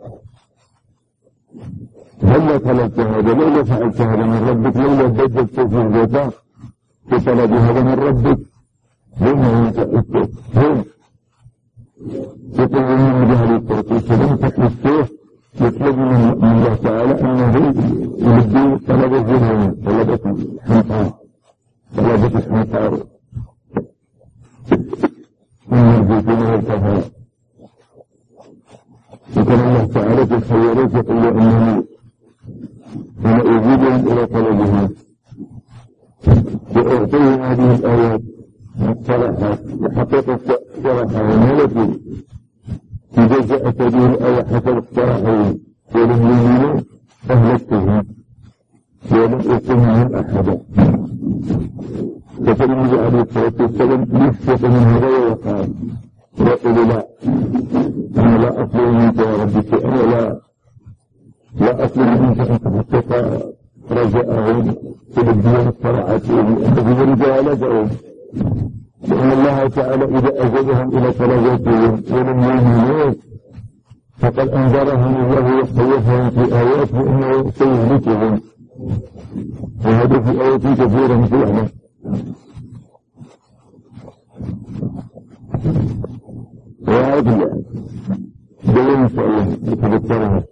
هل طلبت هذا لولا فعلت هذا من ربك لولا بدلت في الغطاء فطلب هذا من ربك هم هم يقولون من جهل التركيز فلم تحسوه يطلب من الله تعالى أنه يبدي طلب الظلم طلبة الحمقى طلبة الحمقى المرجوكين والكفار. وكان الله تعالى في الخيرات يقول أنه أنا أجيبهم إلى طلبهم وأعطيهم هذه الآيات الصراحة وحقيقة الصراحة وملكي إذا جاءت هذه الآية حسب الصراحة ولم يؤمنوا أهلكتهم ولم يكن منهم أحدا. فكان النبي عليه الصلاة والسلام يسقط من هذا ويقال ويقول لا أنا لا أطلب منك يا ربي شيئا ولا لا أطلب منك أن تحقق رجاءهم في الدين الصراحة الذي رجالتهم، لأن الله تعالى إذا أجابهم إلى طلباتهم ولم يؤمنوا فقد أنذرهم الله وخوفهم في آيات بأنه سيهلكهم، وهذا في آيات كثيرة فعلا. وهذا الله دليل إن شاء الله يتذكرها.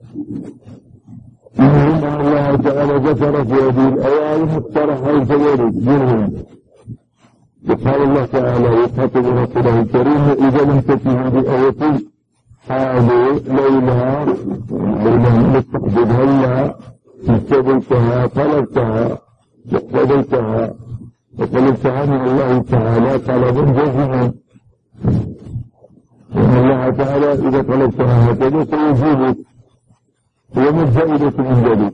إنهم أن الله تعالى ذكر في هذه الآية المقترحة الفوارد منهم. وقال الله تعالى يخاطب رسوله الكريم إذا لم تأتهم بآية قالوا لولا لولا مستقبل هلا استقبلتها طلبتها واقتبلتها وطلبتها من الله تعالى طلبا جازما، وأن الله تعالى إذا طلبتها هكذا سيجيبك، وما الفائدة من ذلك؟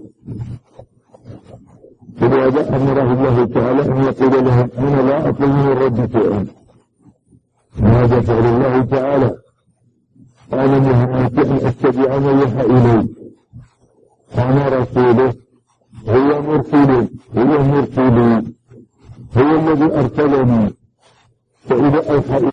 فلهذا أمره الله تعالى أن يقول لهم أنا لا أطلب من الرب شيئا. هذا فعل الله تعالى، أنا مهمتي أن أتبع ما يوحى إلي، أنا رسوله هو مرسلي هو مرسلي هو الذي أرسلني، فإذا أوحى